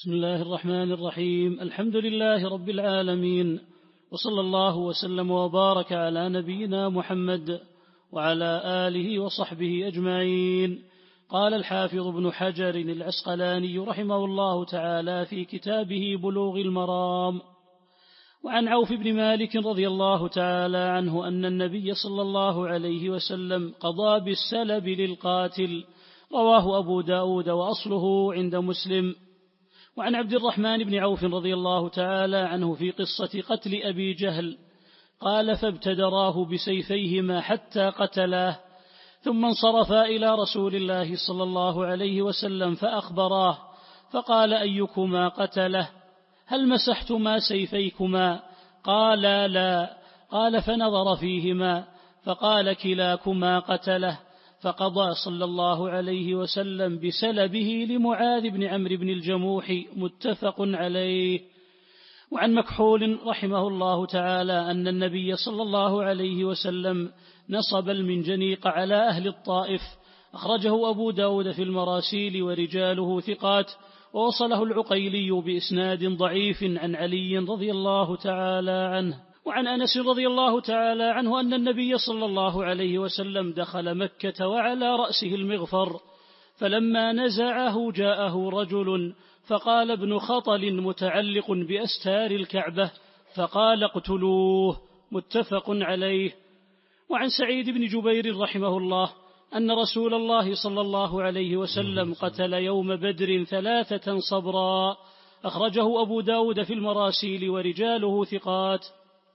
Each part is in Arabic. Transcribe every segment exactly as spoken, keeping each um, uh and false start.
بسم الله الرحمن الرحيم. الحمد لله رب العالمين، وصلى الله وسلم وبارك على نبينا محمد وعلى آله وصحبه أجمعين. قال الحافظ ابن حجر العسقلاني رحمه الله تعالى في كتابه بلوغ المرام: وعن عوف بن مالك رضي الله تعالى عنه أن النبي صلى الله عليه وسلم قضى بالسلب للقاتل، رواه أبو داود وأصله عند مسلم. وعن عبد الرحمن بن عوف رضي الله تعالى عنه في قصة قتل أبي جهل قال: فابتدراه بسيفيهما حتى قتلاه، ثم انصرفا إلى رسول الله صلى الله عليه وسلم فأخبراه، فقال: أيكما قتله؟ هل مسحتما سيفيكما؟ قالا: لا. قال: فنظر فيهما فقال: كلاكما قتله، فقضى صلى الله عليه وسلم بسلبه لمعاذ بن عمرو بن الجموح، متفق عليه. وعن مكحول رحمه الله تعالى أن النبي صلى الله عليه وسلم نصب المنجنيق على أهل الطائف، أخرجه أبو داود في المراسيل ورجاله ثقات، ووصله العقيلي بإسناد ضعيف عن علي رضي الله تعالى عنه. وعن أنس رضي الله تعالى عنه أن النبي صلى الله عليه وسلم دخل مكة وعلى رأسه المغفر، فلما نزعه جاءه رجل فقال: ابن خطل متعلق بأستار الكعبة، فقال: اقتلوه، متفق عليه. وعن سعيد بن جبير رحمه الله أن رسول الله صلى الله عليه وسلم قتل يوم بدر ثلاثة صبرا، أخرجه أبو داود في المراسيل ورجاله ثقات.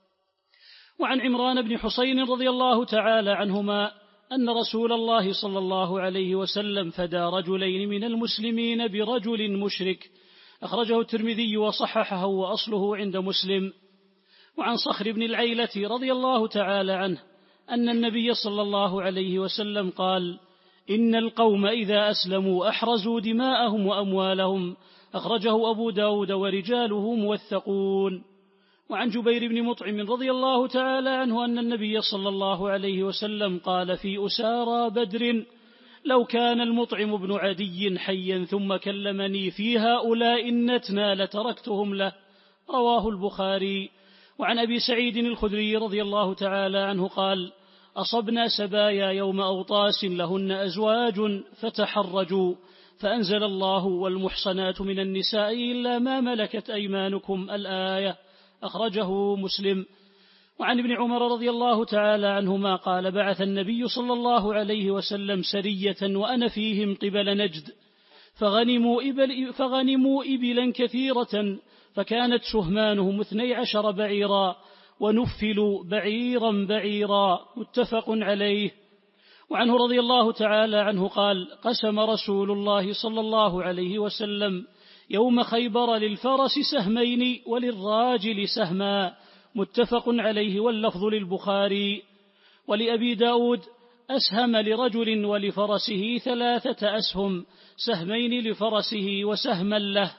وعن عمران بن حسين رضي الله تعالى عنهما أن رسول الله صلى الله عليه وسلم فدى رجلين من المسلمين برجل مشرك، أخرجه الترمذي وصححه وأصله عند مسلم. وعن صخر بن العيلة رضي الله تعالى عنه أن النبي صلى الله عليه وسلم قال: إن القوم إذا أسلموا أحرزوا دماءهم وأموالهم، أخرجه أبو داود ورجاله موثقون. وعن جبير بن مطعم رضي الله تعالى عنه أن النبي صلى الله عليه وسلم قال في أسارى بدر: لو كان المطعم بن عدي حيا ثم كلمني في هؤلاء النتنى لتركتهم له، رواه البخاري. وعن أبي سعيد الخدري رضي الله تعالى عنه قال: أصبنا سبايا يوم أوطاس لهن أزواج فتحرجوا، فأنزل الله: والمحصنات من النساء إلا ما ملكت أيمانكم، الآية، أخرجه مسلم. وعن ابن عمر رضي الله تعالى عنهما قال: بعث النبي صلى الله عليه وسلم سرية وأنا فيهم قبل نجد، فغنموا, إبل فغنموا إبلا كثيرة، فكانت سهمانهم اثني عشر بعيرا، ونفلوا بعيرا بعيرا، متفق عليه. وعنه رضي الله تعالى عنه قال: قسم رسول الله صلى الله عليه وسلم يوم خيبر للفرس سهمين وللراجل سهما، متفق عليه، واللفظ للبخاري. ولأبي داود: أسهم لرجل ولفرسه ثلاثة أسهم، سهمين لفرسه وسهما له.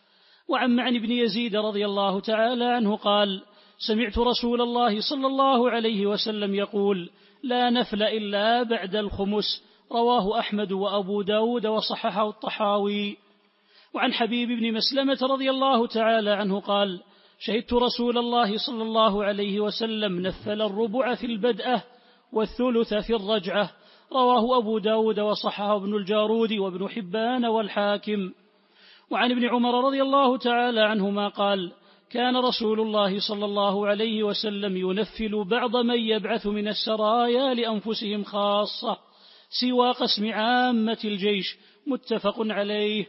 وعن معن بن يزيد رضي الله تعالى عنه قال: سمعت رسول الله صلى الله عليه وسلم يقول: لا نفل إلا بعد الخمس، رواه أحمد وأبو داود وصححه الطحاوي. وعن حبيب بن مسلمة رضي الله تعالى عنه قال: شهدت رسول الله صلى الله عليه وسلم نفل الربع في البدءة والثلث في الرجعة، رواه أبو داود وصححه ابن الجارود وابن حبان والحاكم. وعن ابن عمر رضي الله تعالى عنهما قال: كان رسول الله صلى الله عليه وسلم ينفل بعض من يبعث من السرايا لأنفسهم خاصة سوى قسم عامة الجيش، متفق عليه.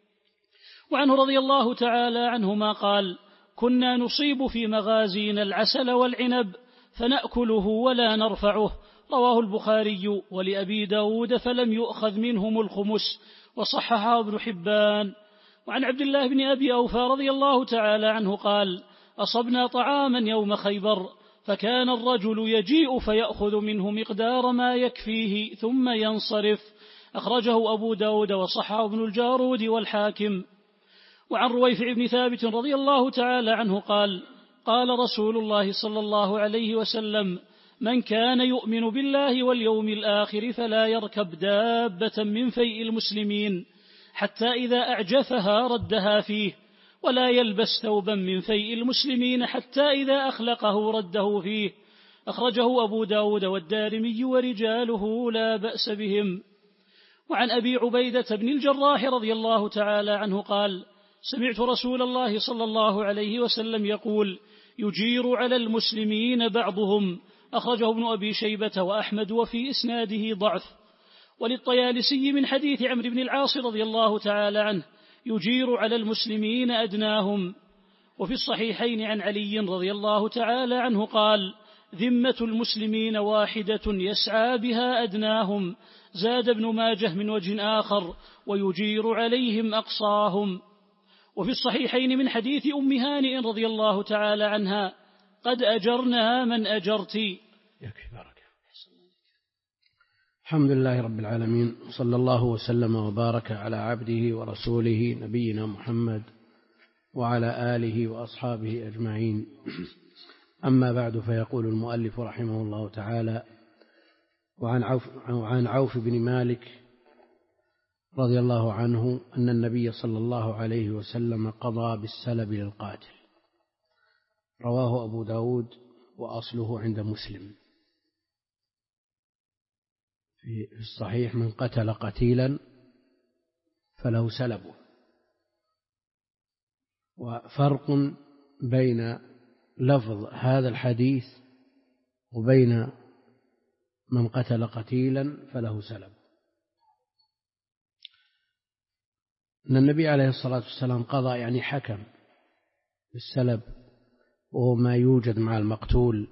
وعنه رضي الله تعالى عنهما قال: كنا نصيب في مغازينا العسل والعنب فنأكله ولا نرفعه، رواه البخاري. ولأبي داود: فلم يؤخذ منهم الخمس، وصححه ابن حبان. وعن عبد الله بن أبي أوفى رضي الله تعالى عنه قال: أصبنا طعاما يوم خيبر، فكان الرجل يجيء فيأخذ منه مقدار ما يكفيه ثم ينصرف، أخرجه أبو داود وصححه ابن الجارود والحاكم. وعن رويفع بن ثابت رضي الله تعالى عنه قال: قال رسول الله صلى الله عليه وسلم: من كان يؤمن بالله واليوم الآخر فلا يركب دابة من فيء المسلمين، حتى إذا أعجفها ردها فيه، ولا يلبس ثوبا من فيء المسلمين حتى إذا أخلقه رده فيه. أخرجه أبو داود والدارمي ورجاله لا بأس بهم. وعن أبي عبيدة بن الجراح رضي الله تعالى عنه قال: سمعت رسول الله صلى الله عليه وسلم يقول: يجير على المسلمين بعضهم. أخرجه ابن أبي شيبة وأحمد وفي إسناده ضعف. وللطيالسي من حديث عمرو بن العاص رضي الله تعالى عنه: يجير على المسلمين أدناهم. وفي الصحيحين عن علي رضي الله تعالى عنه قال: ذمة المسلمين واحدة يسعى بها أدناهم. زاد ابن ماجه من وجه آخر: ويجير عليهم أقصاهم. وفي الصحيحين من حديث أم هانئ رضي الله تعالى عنها: قد أجرنا من أجرت. الحمد لله رب العالمين، صلى الله وسلم وبارك على عبده ورسوله نبينا محمد وعلى آله وأصحابه أجمعين. أما بعد، فيقول المؤلف رحمه الله تعالى: وعن عوف, وعن عوف بن مالك رضي الله عنه أن النبي صلى الله عليه وسلم قضى بالسلب للقاتل. رواه أبو داود وأصله عند مسلم في الصحيح: من قتل قتيلا فله سلبه. وفرق بين لفظ هذا الحديث وبين من قتل قتيلا فله سلب. أن النبي عليه الصلاة والسلام قضى يعني حكم بالسلب، وهو ما يوجد مع المقتول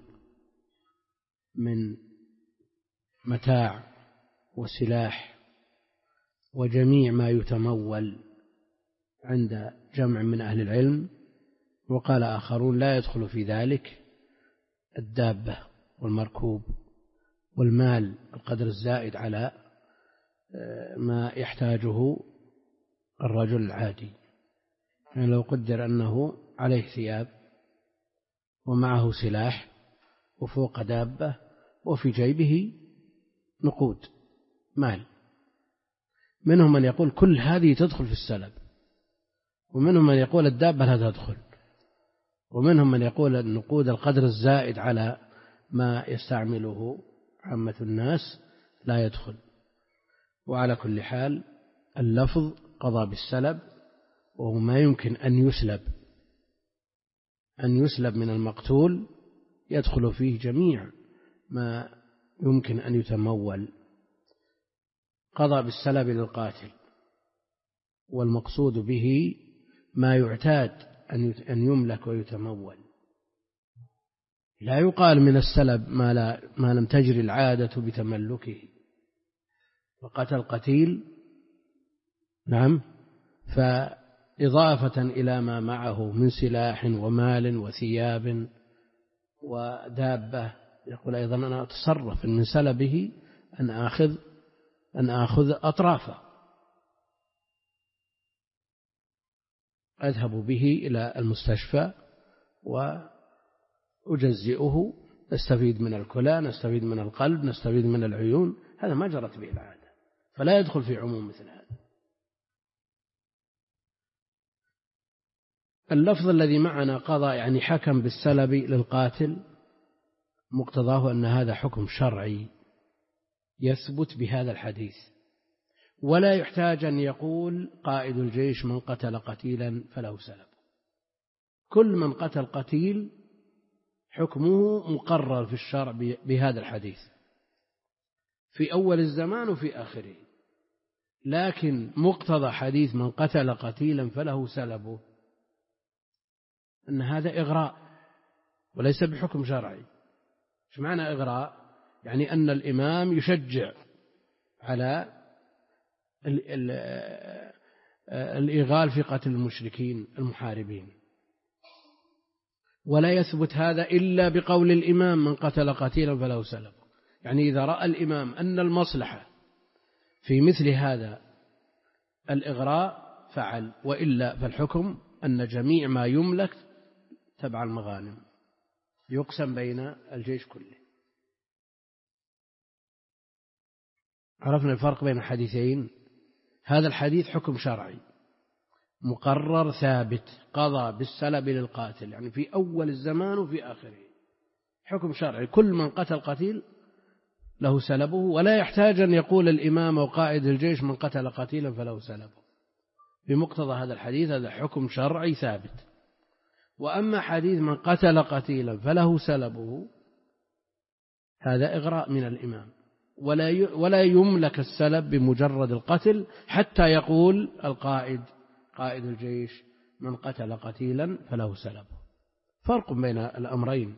من متاع وسلاح وجميع ما يتمول عند جمع من أهل العلم. وقال آخرون: لا يدخل في ذلك الدابة والمركوب والمال القدر الزائد على ما يحتاجه الرجل العادي. يعني لو قدر أنه عليه ثياب ومعه سلاح وفوق دابة وفي جيبه نقود مال، منهم من يقول كل هذه تدخل في السلب، ومنهم من يقول الدابة لا تدخل، ومنهم من يقول النقود القدر الزائد على ما يستعمله عامة الناس لا يدخل. وعلى كل حال اللفظ قضى بالسلب، وهو ما يمكن أن يسلب أن يسلب من المقتول، يدخل فيه جميع ما يمكن أن يتمول. قضى بالسلب للقاتل، والمقصود به ما يعتاد أن يملك ويتمول. لا يقال من السلب ما, لا ما لم تجري العادة بتملكه. وقتل قتيل نعم، فإضافة إلى ما معه من سلاح ومال وثياب ودابة، يقول أيضا: أنا أتصرف من سلبه أن آخذ أن آخذ أطرافه، أذهب به إلى المستشفى وأجزئه، نستفيد من الكلى، نستفيد من القلب، نستفيد من العيون. هذا ما جرت به العادة، فلا يدخل في عموم مثل هذا. اللفظ الذي معنا قضى يعني حكم بالسلب للقاتل، مقتضاه أن هذا حكم شرعي يثبت بهذا الحديث، ولا يحتاج أن يقول قائد الجيش: من قتل قتيلا فله سلب. كل من قتل قتيل حكمه مقرر في الشرع بهذا الحديث في أول الزمان وفي آخره. لكن مقتضى حديث من قتل قتيلا فله سلبه أن هذا إغراء وليس بحكم شرعي. ايش معنى إغراء؟ يعني أن الإمام يشجع على الإغال في قتل المشركين المحاربين، ولا يثبت هذا إلا بقول الإمام: من قتل قتيلا فله سلب. يعني إذا رأى الإمام أن المصلحة في مثل هذا الإغراء فعل، وإلا فالحكم أن جميع ما يملك تبع المغانم يقسم بين الجيش كله. عرفنا الفرق بين الحديثين. هذا الحديث حكم شرعي مقرر ثابت، قضى بالسلب للقاتل، يعني في أول الزمان وفي آخره، حكم شرعي، كل من قتل قتيل له سلبه، ولا يحتاج أن يقول الإمام وقائد الجيش من قتل قتيلا فله سلبه. بمقتضى هذا الحديث هذا حكم شرعي ثابت. وأما حديث من قتل قتيلا فله سلبه هذا إغراء من الإمام، ولا ولا يملك السلب بمجرد القتل حتى يقول القائد قائد الجيش من قتل قتيلا فله سلبه. فرق بين الأمرين.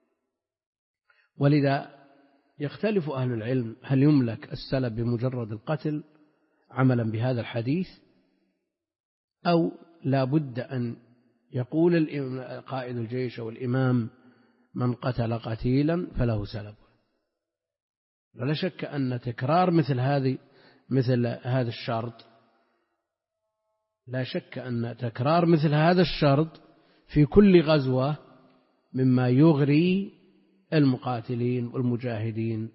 ولذا يختلف أهل العلم هل يملك السلب بمجرد القتل عملا بهذا الحديث، أو لا بد أن يقول قائد الجيش أو الإمام من قتل قتيلا فله سلبه. ولا شك أن تكرار مثل هذه مثل هذا الشرط لا شك أن تكرار مثل هذا الشرط في كل غزوة مما يغري المقاتلين والمجاهدين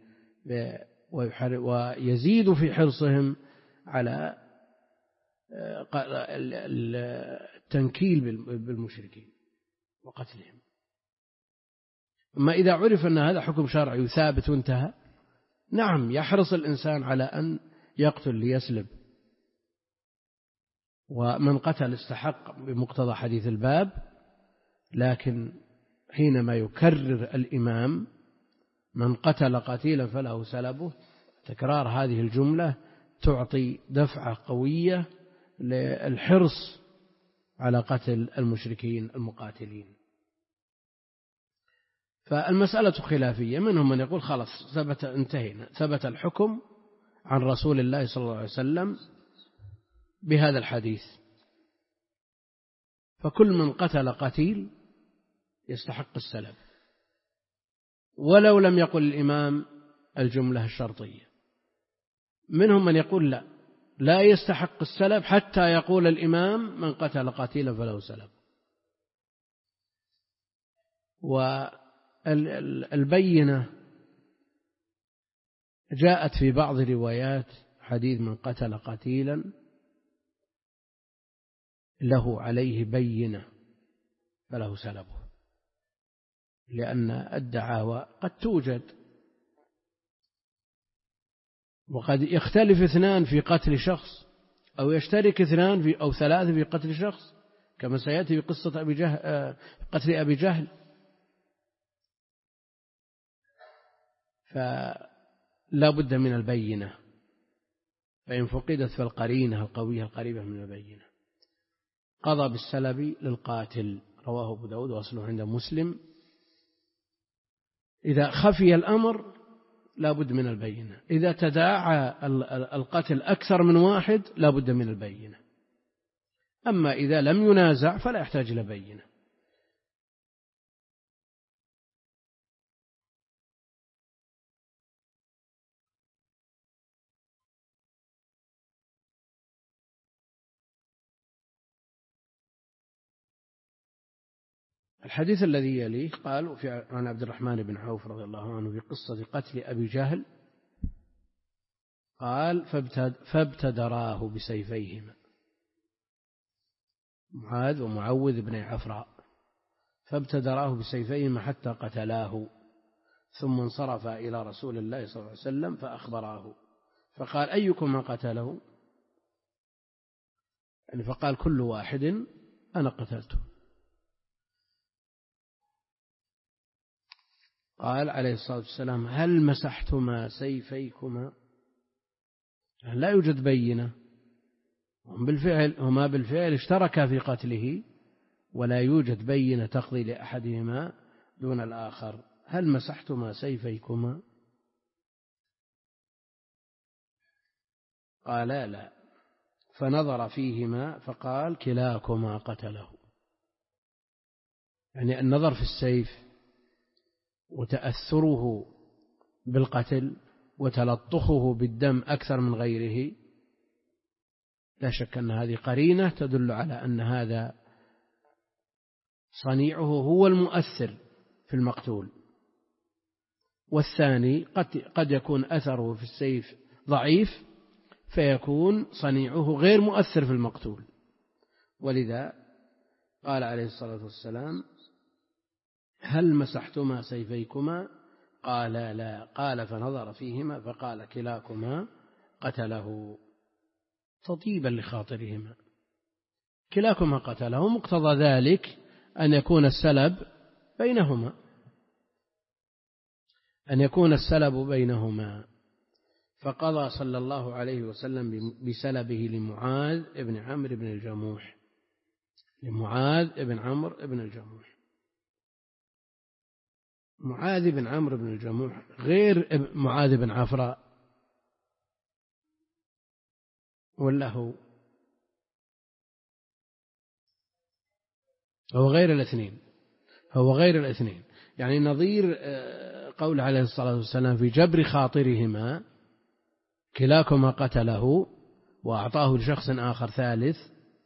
ويزيد في حرصهم على التنكيل بالمشركين وقتلهم. أما إذا عرف أن هذا حكم شرعي ثابت وانتهى، نعم يحرص الإنسان على أن يقتل ليسلب، ومن قتل استحق بمقتضى حديث الباب. لكن حينما يكرر الإمام من قتل قتيلا فله سلبه، تكرار هذه الجملة تعطي دفعة قوية للحرص على قتل المشركين المقاتلين. فالمسألة خلافية، منهم من يقول خلاص ثبت انتهينا، ثبت الحكم عن رسول الله صلى الله عليه وسلم بهذا الحديث، فكل من قتل قتيل يستحق السلب ولو لم يقل الإمام الجملة الشرطية. منهم من يقول لا لا يستحق السلب حتى يقول الإمام من قتل قتيلا فله سلب. والبينة جاءت في بعض روايات حديث من قتل قتيلا له عليه بينة فله سلبه، لأن الدعاوى قد توجد، وقد يختلف اثنان في قتل شخص، أو يشترك اثنان في أو ثلاثة في قتل شخص، كما سيأتي في قصة أبي جهل قتل أبي جهل. فلا بد من البينة، فإن فقدت فالقرينة القوية القريبة من البينة. قضى بالسلب للقاتل، رواه أبو داود وأصله عند مسلم. إذا خفي الأمر لا بد من البينة، إذا تداعى القتل أكثر من واحد لا بد من البينة. أما إذا لم ينازع فلا يحتاج إلى بينة. الحديث الذي يليه قال عن عبد الرحمن بن عوف رضي الله عنه في قصة قتل أبي جهل قال فابتدراه بسيفيهما، معاذ ومعوذ بن عفراء، فابتدراه بسيفيهما حتى قتلاه، ثم انصرف إلى رسول الله صلى الله عليه وسلم فأخبراه، فقال أيكم قتله؟ يعني فقال كل واحد أنا قتلته. قال عليه الصلاة والسلام هل مسحتما سيفيكما؟ لا يوجد بينة، هم بالفعل هما بالفعل اشتركا في قتله، ولا يوجد بينة تقضي لأحدهما دون الآخر. هل مسحتما سيفيكما؟ قال لا، فنظر فيهما فقال كلاكما قتله. يعني النظر في السيف وتأثره بالقتل وتلطخه بالدم أكثر من غيره، لا شك أن هذه قرينة تدل على أن هذا صنيعه هو المؤثر في المقتول. والثاني قد قد يكون أثره في السيف ضعيف فيكون صنيعه غير مؤثر في المقتول. ولذا قال عليه الصلاة والسلام: هل مسحتما سيفيكما؟ قال لا. قال فنظر فيهما فقال: كلاكما قتله، تطيبا لخاطرهما. كلاكما قتله، مقتضى ذلك أن يكون السلب بينهما أن يكون السلب بينهما فقضى صلى الله عليه وسلم بسلبه لمعاذ ابن عمرو بن الجموح لمعاذ ابن عمرو بن الجموح معاذ بن عمرو بن الجموح غير معاذ بن عفراء، ولا هو هو غير الاثنين هو غير الاثنين يعني نظير قول عليه الصلاة والسلام في جبر خاطرهما: كلاكما قتله، وأعطاه لشخص آخر ثالث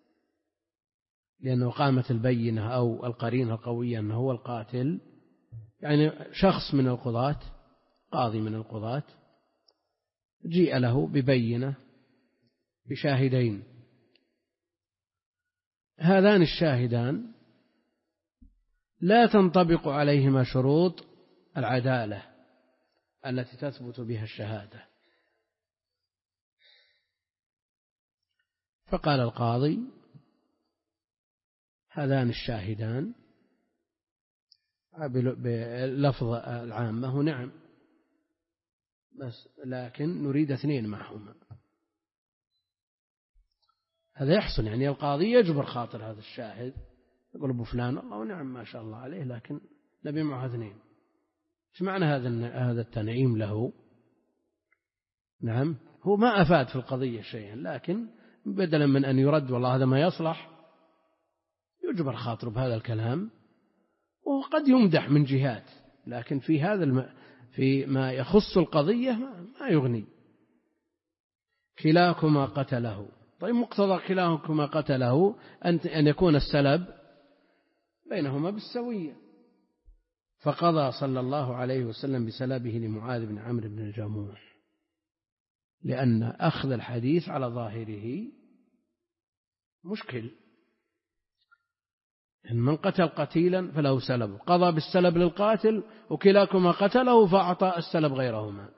لأنه قامت البينة أو القرينة القوية أنه هو القاتل. يعني شخص من القضاة، قاضي من القضاة، جيء له ببينة بشاهدين، هذان الشاهدان لا تنطبق عليهما شروط العدالة التي تثبت بها الشهادة. فقال القاضي: هذان الشاهدان بلفظ العامة نعم، بس لكن نريد اثنين معهما. هذا يحصل، يعني القاضي يجبر خاطر هذا الشاهد، يقول أبو فلان الله نعم ما شاء الله عليه، لكن نبي معه اثنين. ايش معنى هذا هذا التنعيم له؟ نعم، هو ما أفاد في القضية شيئا، لكن بدلا من أن يرد والله هذا ما يصلح، يجبر خاطره بهذا الكلام، وقد يمدح من جهات، لكن في هذا الم... في ما يخص القضية ما يغني. كلاكما قتله. طيب مقتضى كلاكما قتله أن يكون السلب بينهما بالسوية. فقضى صلى الله عليه وسلم بسلبه لمعاذ بن عمرو بن الجموح، لأن أخذ الحديث على ظاهره مشكل. إن من قتل قتيلا فله سلب، قضى بالسلب للقاتل وكلاكما قتله فأعطى السلب غيرهما.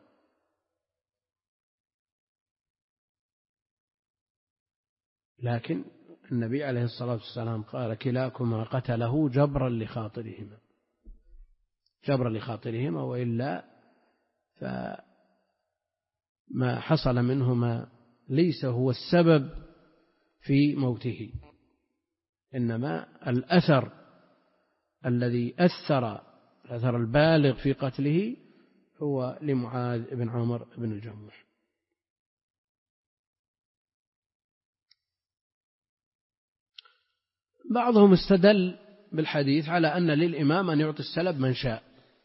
لكن النبي عليه الصلاة والسلام قال: كلاكما قتله جبرا لخاطرهما جبرا لخاطرهما وإلا فما حصل منهما ليس هو السبب في موته، إنما الأثر الذي أثر الأثر البالغ في قتله هو لمعاذ بن عمرو بن الجموح. بعضهم استدل بالحديث على أن للإمام أن يعطي السلب من شاء،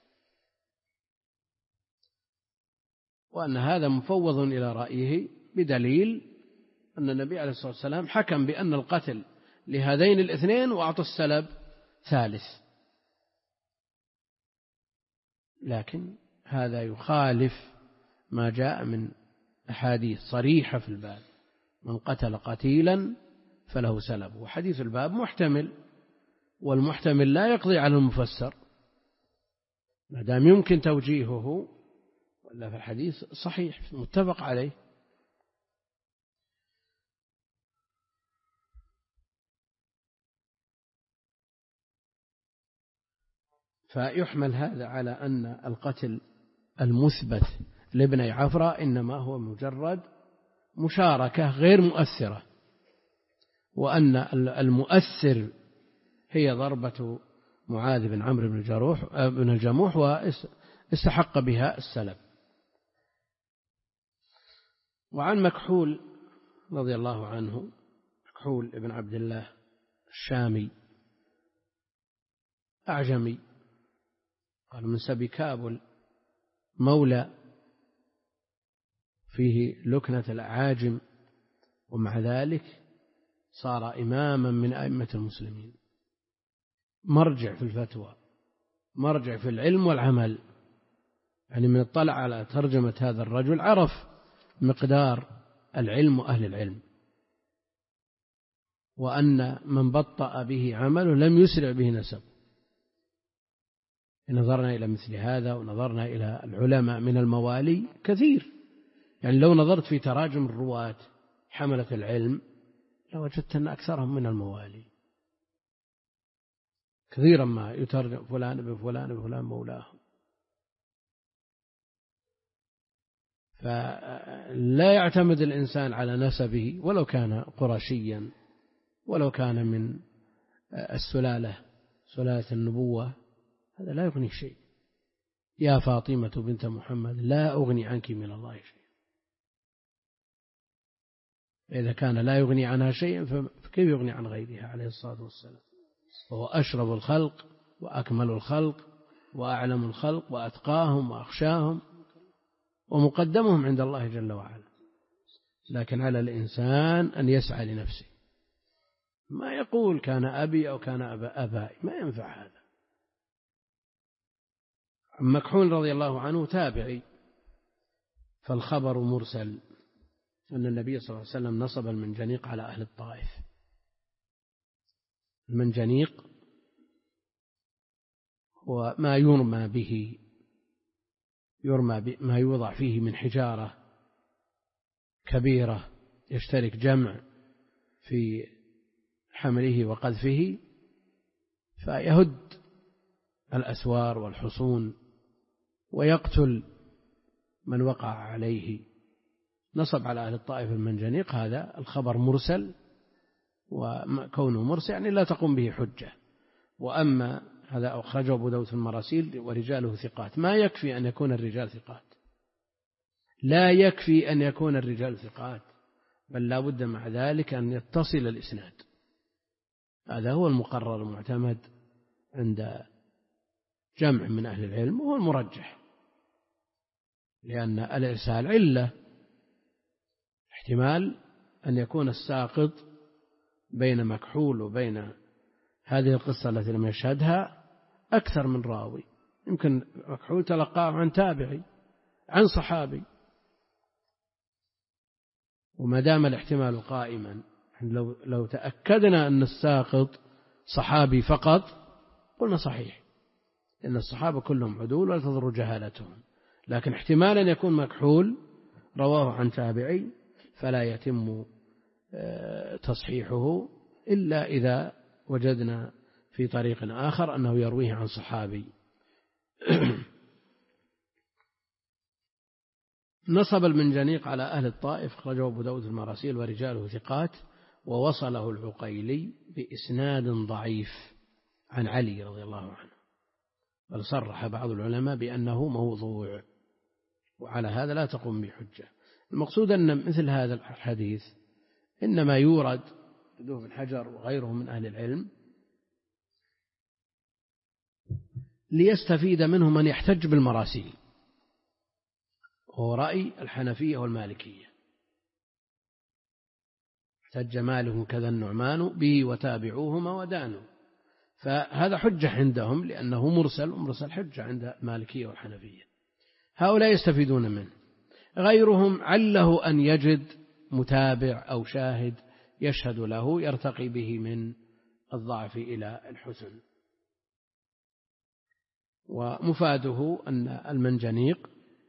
وأن هذا مفوض إلى رأيه بدليل أن النبي عليه الصلاة والسلام حكم بأن القتل لهذين الاثنين وأعطى السلب ثالث. لكن هذا يخالف ما جاء من أحاديث صريحة في الباب: من قتل قتيلا فله سلب. وحديث الباب محتمل، والمحتمل لا يقضي على المفسر ما دام يمكن توجيهه، ولا في الحديث صحيح متفق عليه. فيحمل هذا على أن القتل المثبت لابني عفراء إنما هو مجرد مشاركة غير مؤثرة، وأن المؤثر هي ضربة معاذ بن عمرو بن الجروح بن الجموح واستحق بها السلب. وعن مكحول رضي الله عنه، مكحول ابن عبد الله الشامي أعجمي، قال من سبي كابل، مولى فيه لكنة الأعاجم، ومع ذلك صار إماما من أئمة المسلمين، مرجع في الفتوى، مرجع في العلم والعمل. يعني من اطلع على ترجمة هذا الرجل عرف مقدار العلم وأهل العلم، وأن من بطأ به عمله لم يسرع به نسب. إن نظرنا إلى مثل هذا ونظرنا إلى العلماء من الموالي كثير، يعني لو نظرت في تراجم الرواة حملة العلم لوجدت أن أكثرهم من الموالي، كثيرا ما يترجم فلان بفلان بفلان مولاه. فلا يعتمد الإنسان على نسبه ولو كان قرشيا، ولو كان من السلالة سلالة النبوة، هذا لا يغني شيء. يا فاطمة بنت محمد لا أغني عنك من الله شيء. إذا كان لا يغني عنها شيئا فكيف يغني عن غيرها عليه الصلاة والسلام؟ وهو أشرف الخلق وأكمل الخلق وأعلم الخلق وأتقاهم وأخشاهم ومقدمهم عند الله جل وعلا. لكن على الإنسان أن يسعى لنفسه، ما يقول كان أبي أو كان أبا أبائي، ما ينفع هذا. مكحول رضي الله عنه تابعي، فالخبر مرسل أن النبي صلى الله عليه وسلم نصب المنجنيق على أهل الطائف. المنجنيق هو ما يرمى به، يرمى ما يوضع فيه من حجارة كبيرة يشترك جمع في حمله وقذفه فيهد الأسوار والحصون ويقتل من وقع عليه. نصب على أهل الطائف المنجنيق، هذا الخبر مرسل، وكونه مرسل يعني لا تقوم به حجة. وأما هذا أخرجه أبو داود في المراسيل ورجاله ثقات، ما يكفي أن يكون الرجال ثقات، لا يكفي أن يكون الرجال ثقات، بل لا بد مع ذلك أن يتصل الإسناد. هذا هو المقرر المعتمد عند جمع من أهل العلم، وهو المرجح، لأن الإرسال علة، احتمال أن يكون الساقط بين مكحول وبين هذه القصة التي لم يشهدها أكثر من راوي. يمكن مكحول تلقاه عن تابعي عن صحابي، وما دام الاحتمال قائما لو, لو تأكدنا أن الساقط صحابي فقط قلنا صحيح، إن الصحابة كلهم عدول ولا تضر جهالتهم. لكن احتمال أن يكون مكحول رواه عن تابعي فلا يتم تصحيحه إلا إذا وجدنا في طريق آخر أنه يرويه عن صحابي. نصب المنجنيق على أهل الطائف، أخرجه أبو داود المراسيل ورجاله ثقات، ووصله العقيلي بإسناد ضعيف عن علي رضي الله عنه، بل صرح بعض العلماء بأنه موضوع، وعلى هذا لا تقوم بحجة. المقصود أن مثل هذا الحديث إنما يورد ابن حجر وغيره من أهل العلم ليستفيد منه من يحتج بالمراسيل، وهو رأي الحنفية والمالكية. احتج مالك كذا النعمان به وتابعوهما ودانوا، فهذا حجة عندهم لأنه مرسل، ومرسل حجة عند المالكية والحنفية. هؤلاء يستفيدون منه. غيرهم عله أن يجد متابع أو شاهد يشهد له يرتقي به من الضعف إلى الحسن. ومفاده أن المنجنيق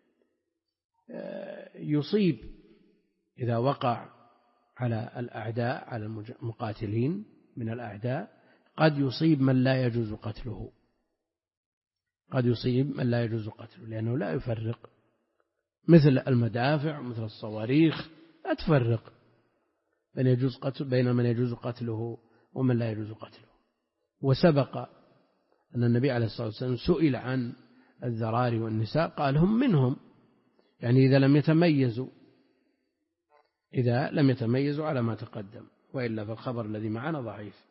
يصيب إذا وقع على الأعداء، على المقاتلين من الأعداء، قد يصيب من لا يجوز قتله، قد يصيب من لا يجوز قتله، لأنه لا يفرق، مثل المدافع ومثل الصواريخ لا تفرق بين يجوز قتل بين من يجوز قتله ومن لا يجوز قتله. وسبق أن النبي عليه الصلاة والسلام سئل عن الذراري والنساء قال هم منهم، يعني إذا لم يتميزوا إذا لم يتميزوا على ما تقدم، وإلا فالخبر الذي معنا ضعيف.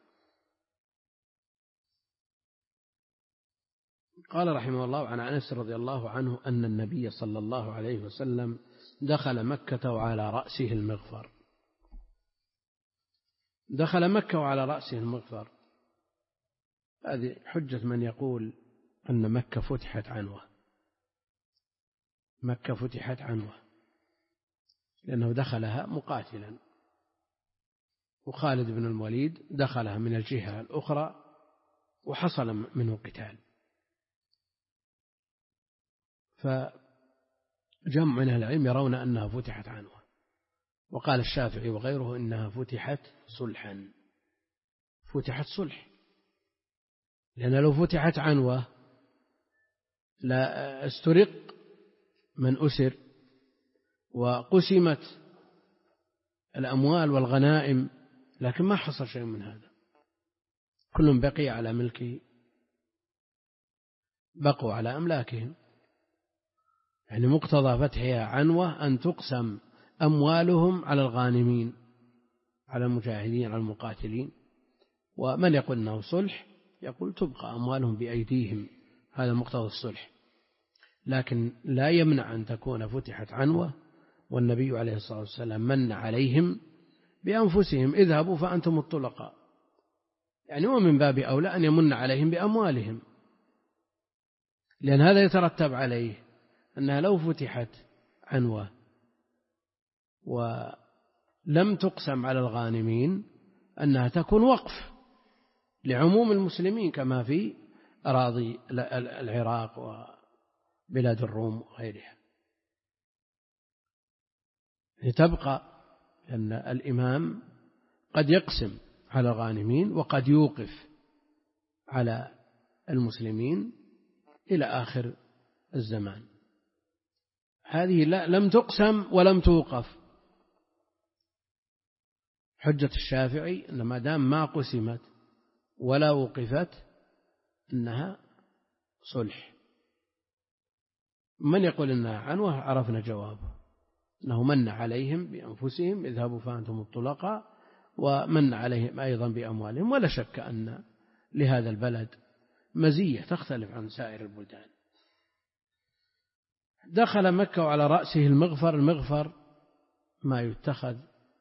قال رحمه الله عن أنس رضي الله عنه أن النبي صلى الله عليه وسلم دخل مكة وعلى رأسه المغفر. دخل مكة وعلى رأسه المغفر، هذه حجة من يقول أن مكة فتحت عنوة، مكة فتحت عنوة، لأنه دخلها مقاتلا، وخالد بن الوليد دخلها من الجهة الأخرى وحصل منه قتال. فجمع من العلم يرون أنها فتحت عنوة، وقال الشافعي وغيره إنها فتحت صلحا، فتحت صلح، لأن لو فتحت عنوة لا استرق من أسر وقسمت الأموال والغنائم، لكن ما حصل شيء من هذا، كل بقي على ملكه، بقوا على أملاكهم. يعني مقتضى فتحها عنوة أن تقسم أموالهم على الغانمين، على المجاهدين، على المقاتلين. ومن يقول أنه صلح يقول تبقى أموالهم بأيديهم، هذا مقتضى الصلح، لكن لا يمنع أن تكون فتحت عنوة والنبي عليه الصلاة والسلام من عليهم بأنفسهم، اذهبوا فأنتم الطلقاء، يعني ومن باب أولى أن يمن عليهم بأموالهم، لأن هذا يترتب عليه أنها لو فتحت عنوة ولم تقسم على الغانمين أنها تكون وقف لعموم المسلمين كما في أراضي العراق وبلاد الروم وغيرها، تبقى أن الإمام قد يقسم على الغانمين وقد يوقف على المسلمين إلى آخر الزمان. هذه لا لم تقسم ولم توقف. حجة الشافعي أن ما دام ما قسمت ولا وقفت أنها صلح. من يقول أنها عنوة عرفنا جوابه، أنه من عليهم بأنفسهم اذهبوا فأنتم الطلقاء، ومن عليهم أيضا بأموالهم. ولا شك أن لهذا البلد مزية تختلف عن سائر البلدان. دخل مكة وعلى رأسه المغفر. المغفر ما يتخذ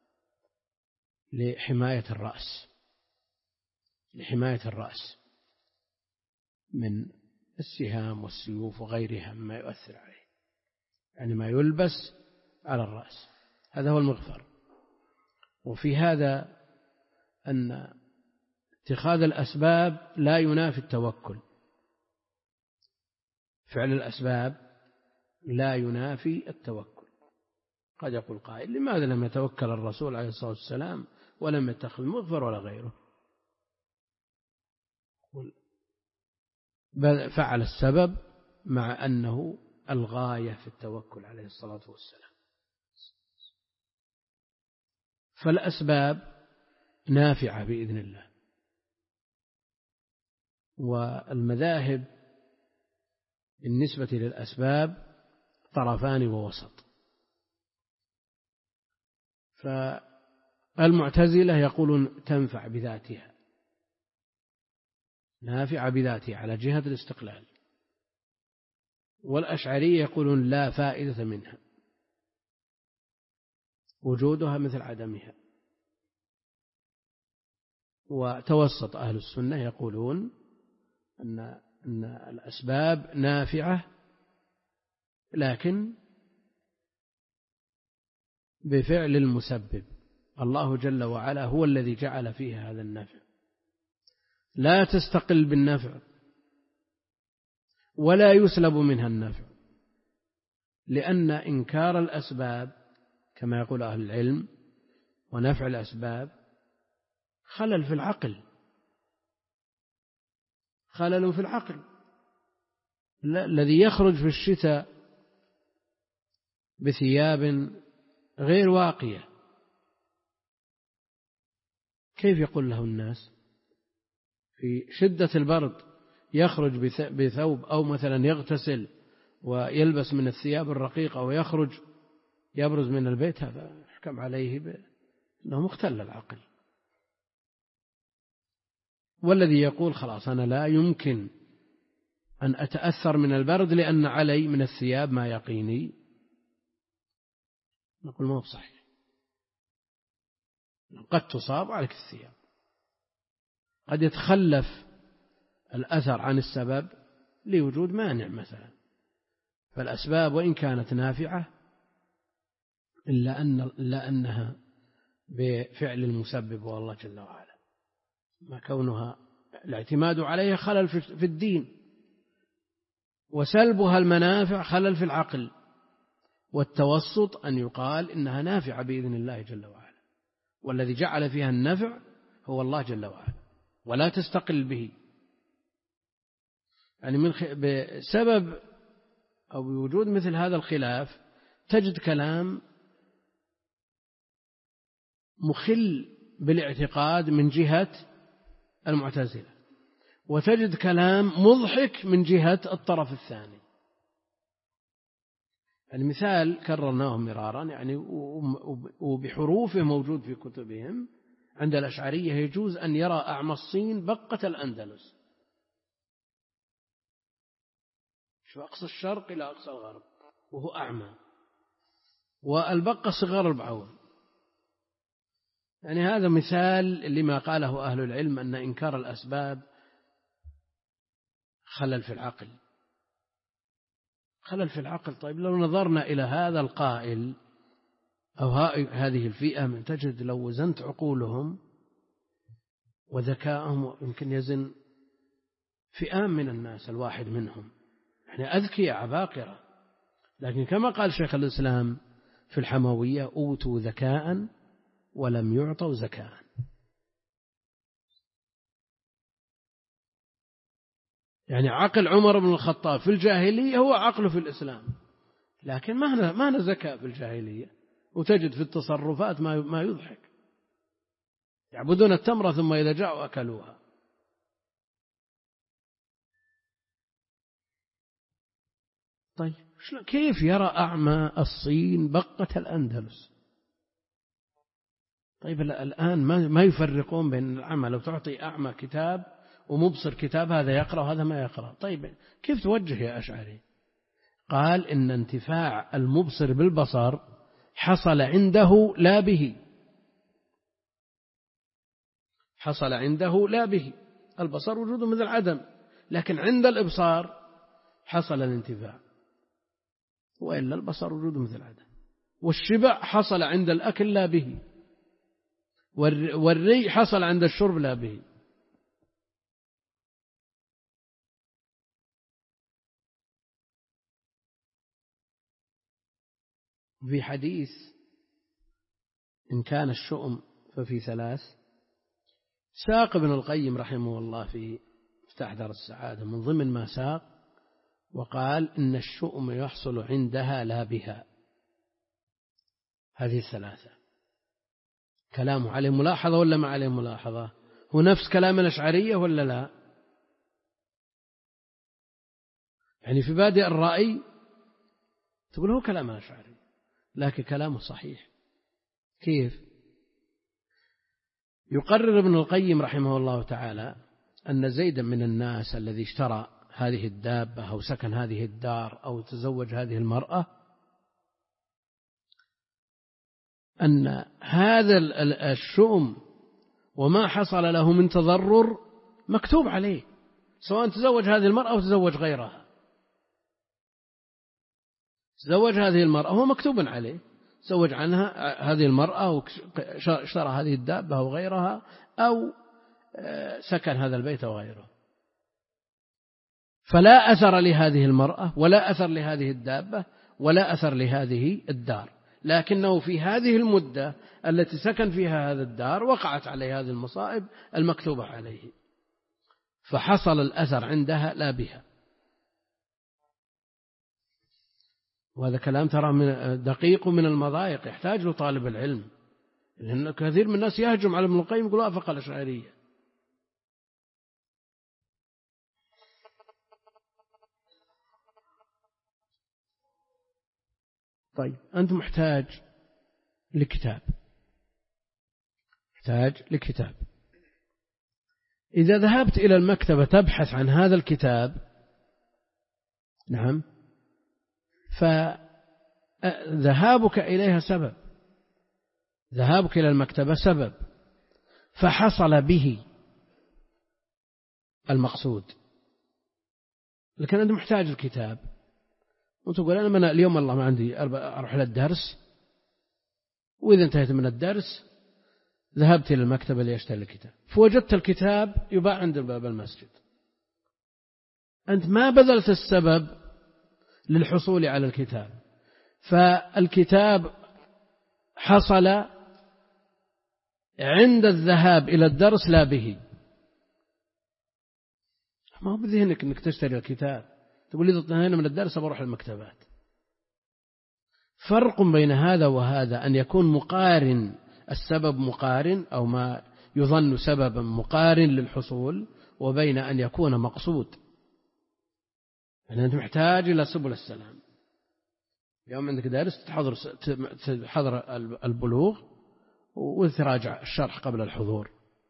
لحماية الرأس، لحماية الرأس من السهام والسيوف وغيرها مما يؤثر عليه، يعني ما يلبس على الرأس، هذا هو المغفر. وفي هذا أن اتخاذ الأسباب لا ينافي التوكل، فعل الأسباب لا ينافي التوكل. قد يقول قائل لماذا لم يتوكل الرسول عليه الصلاة والسلام ولم يتخذ المغفر ولا غيره؟ بل فعل السبب مع أنه الغاية في التوكل عليه الصلاة والسلام. فالأسباب نافعة بإذن الله. والمذاهب بالنسبة للأسباب طرفان ووسط. فالمعتزلة يقولون تنفع بذاتها، نافعة بذاتها على جهة الاستقلال، والأشعرية يقولون لا فائدة منها، وجودها مثل عدمها. وتوسط أهل السنة يقولون أن أن الأسباب نافعة لكن بفعل المسبب، الله جل وعلا هو الذي جعل فيها هذا النفع، لا تستقل بالنفع ولا يسلب منها النفع، لأن إنكار الأسباب كما يقول أهل العلم ونفع الأسباب خلل في العقل، خلل في العقل. الذي يخرج في الشتاء بثياب غير واقية كيف يقول له الناس؟ في شدة البرد يخرج بثوب أو مثلا يغتسل ويلبس من الثياب الرقيقة ويخرج يبرز من البيت، هذا يحكم عليه بأنه مختل العقل. والذي يقول خلاص أنا لا يمكن أن أتأثر من البرد لأن علي من الثياب ما يقيني، نقول ما هو صحيح، قد تصاب عليك الثياب، قد يتخلف الأثر عن السبب لوجود مانع مثلا. فالأسباب وإن كانت نافعة إلا, أن إلا أنها بفعل المسبب والله جل وعلا، ما كونها الاعتماد عليها خلل في الدين، وسلبها المنافع خلل في العقل، والتوسط أن يقال إنها نافعة بإذن الله جل وعلا، والذي جعل فيها النفع هو الله جل وعلا، ولا تستقل به. يعني من خ... بسبب أو بوجود مثل هذا الخلاف تجد كلام مخل بالاعتقاد من جهة المعتزلة، وتجد كلام مضحك من جهة الطرف الثاني. المثال كررناه مرارا يعني وبحروفه موجود في كتبهم. عند الأشعرية يجوز أن يرى أعمى الصين بقة الأندلس، شو أقصى الشرق إلى أقصى الغرب وهو أعمى، والبقة صغار البعوض. يعني هذا مثال لما قاله أهل العلم أن إنكار الأسباب خلل في العقل، خلل في العقل. طيب لو نظرنا إلى هذا القائل أو هذه الفئة من تجد لو وزنت عقولهم وذكاءهم يمكن يزن فئام من الناس الواحد منهم، يعني أذكياء عباقرة، لكن كما قال شيخ الإسلام في الحموية: أوتوا ذكاء ولم يعطوا زكاء. يعني عقل عمر بن الخطاب في الجاهلية هو عقله في الإسلام، لكن ما ما ذكاء في الجاهلية، وتجد في التصرفات ما ما يضحك، يعبدون التمرة ثم إذا جاءوا أكلوها. طيب كيف يرى أعمى الصين بقة الأندلس؟ طيب الآن ما يفرقون بين الأعمى، لو تعطي أعمى كتاب ومبصر كتاب هذا يقرأ وهذا ما يقرأ، طيب كيف توجه يا أشعري؟ قال إن انتفاع المبصر بالبصر حصل عنده لا به، حصل عنده لا به، البصر وجوده مثل عدم، لكن عند الإبصار حصل الانتفاع، وإلا البصر وجوده مثل عدم. والشبع حصل عند الأكل لا به، والري حصل عند الشرب لا به. في حديث إن كان الشؤم ففي ثلاث، ساق ابن القيم رحمه الله في مفتاح دار السعادة من ضمن ما ساق وقال إن الشؤم يحصل عندها لا بها. هذه الثلاثة كلامه عليه ملاحظة ولا ما عليه ملاحظة؟ هو نفس كلام الأشعرية ولا لا؟ يعني في بادئ الرأي تقول هو كلام الأشعري، لكن كلامه صحيح. كيف؟ يقرر ابن القيم رحمه الله تعالى أن زيدا من الناس الذي اشترى هذه الدابة أو سكن هذه الدار أو تزوج هذه المرأة، أن هذا الشؤم وما حصل له من تضرر مكتوب عليه، سواء تزوج هذه المرأة أو تزوج غيرها. تزوج هذه المرأة هو مكتوب عليه، تزوج عنها هذه المرأة أو اشترى هذه الدابة أو غيرها أو سكن هذا البيت أو غيره، فلا أثر لهذه المرأة ولا أثر لهذه الدابة ولا أثر لهذه الدار، لكنه في هذه المدة التي سكن فيها هذا الدار وقعت عليه هذه المصائب المكتوبة عليه، فحصل الأثر عندها لا بها. وهذا كلام ترى من دقيق من المضايق، يحتاج له طالب العلم، لأن كثير من الناس يهجم على ابن القيم يقول وافق الأشعرية. طيب أنت محتاج لكتاب، محتاج لكتاب. إذا ذهبت إلى المكتبة تبحث عن هذا الكتاب، نعم، فذهابك إليها سبب، ذهابك إلى المكتبة سبب، فحصل به المقصود، لكن أنت محتاج الكتاب وتقول أنا من اليوم الله ما عندي أروح للدرس وإذا انتهيت من الدرس ذهبت إلى المكتبة لأشتري الكتاب، فوجدت الكتاب يباع عند باب المسجد، أنت ما بذلت السبب للحصول على الكتاب، فالكتاب حصل عند الذهاب إلى الدرس لا به. ما هو بذهنك أنك تشتري الكتاب، تقول إذا انتهينا من الدرس بروح المكتبات. فرق بين هذا وهذا أن يكون مقارن، السبب مقارن أو ما يظن سببا مقارن للحصول، وبين أن يكون مقصود. يعني أنت محتاج إلى سبل السلام، يوم عندك درس تحضر تحضر البلوغ وتراجع الشرح قبل الحضور،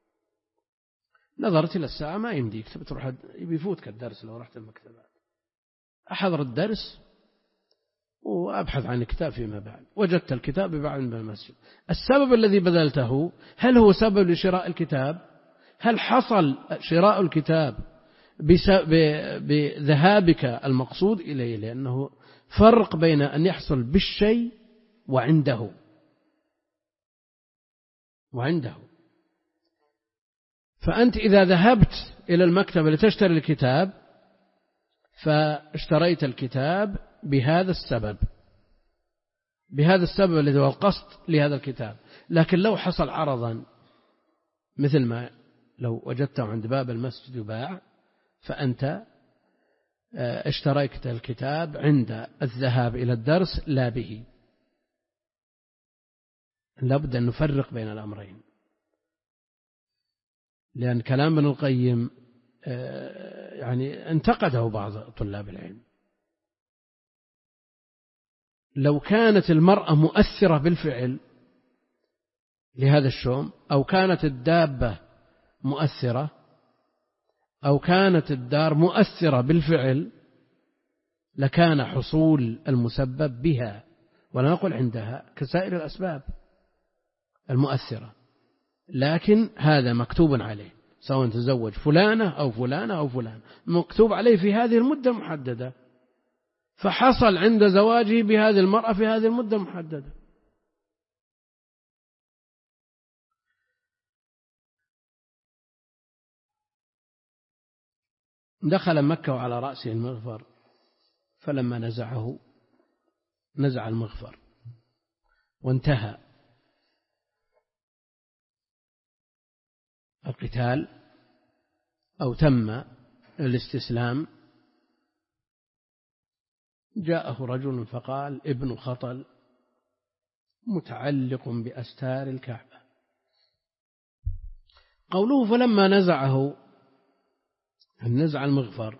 نظرت إلى الساعة ما يمديك تروح، بيفوتك الدرس لو رحت المكتبات. أحضر الدرس وأبحث عن الكتاب فيما بعد، وجدت الكتاب يباع عند المسجد. السبب الذي بذلته هل هو سبب لشراء الكتاب؟ هل حصل شراء الكتاب بذهابك المقصود إليه؟ لأنه فرق بين أن يحصل بالشيء وعنده وعنده فأنت إذا ذهبت إلى المكتبة لتشتري الكتاب فاشتريت الكتاب بهذا السبب، بهذا السبب الذي هو القصد لهذا الكتاب. لكن لو حصل عرضا مثل ما لو وجدته عند باب المسجد يباع، فأنت اشتريت الكتاب عند الذهاب إلى الدرس لا به. لابد أن نفرق بين الأمرين، لأن كلام ابن القيم يعني انتقده بعض طلاب العلم. لو كانت المرأة مؤثرة بالفعل لهذا الشوم، أو كانت الدابة مؤثرة، أو كانت الدار مؤثرة بالفعل، لكان حصول المسبب بها، ولا نقول عندها، كسائر الأسباب المؤثرة. لكن هذا مكتوب عليه، سواء تزوج فلانة أو فلانة أو فلان، مكتوب عليه في هذه المدة المحددة، فحصل عند زواجه بهذه المرأة في هذه المدة المحددة. دخل مكة وعلى رأسه المغفر، فلما نزعه نزع المغفر وانتهى القتال أو تم الاستسلام، جاءه رجل فقال: ابن خطل متعلق بأستار الكعبة. قوله فلما نزعه، النزع المغفر،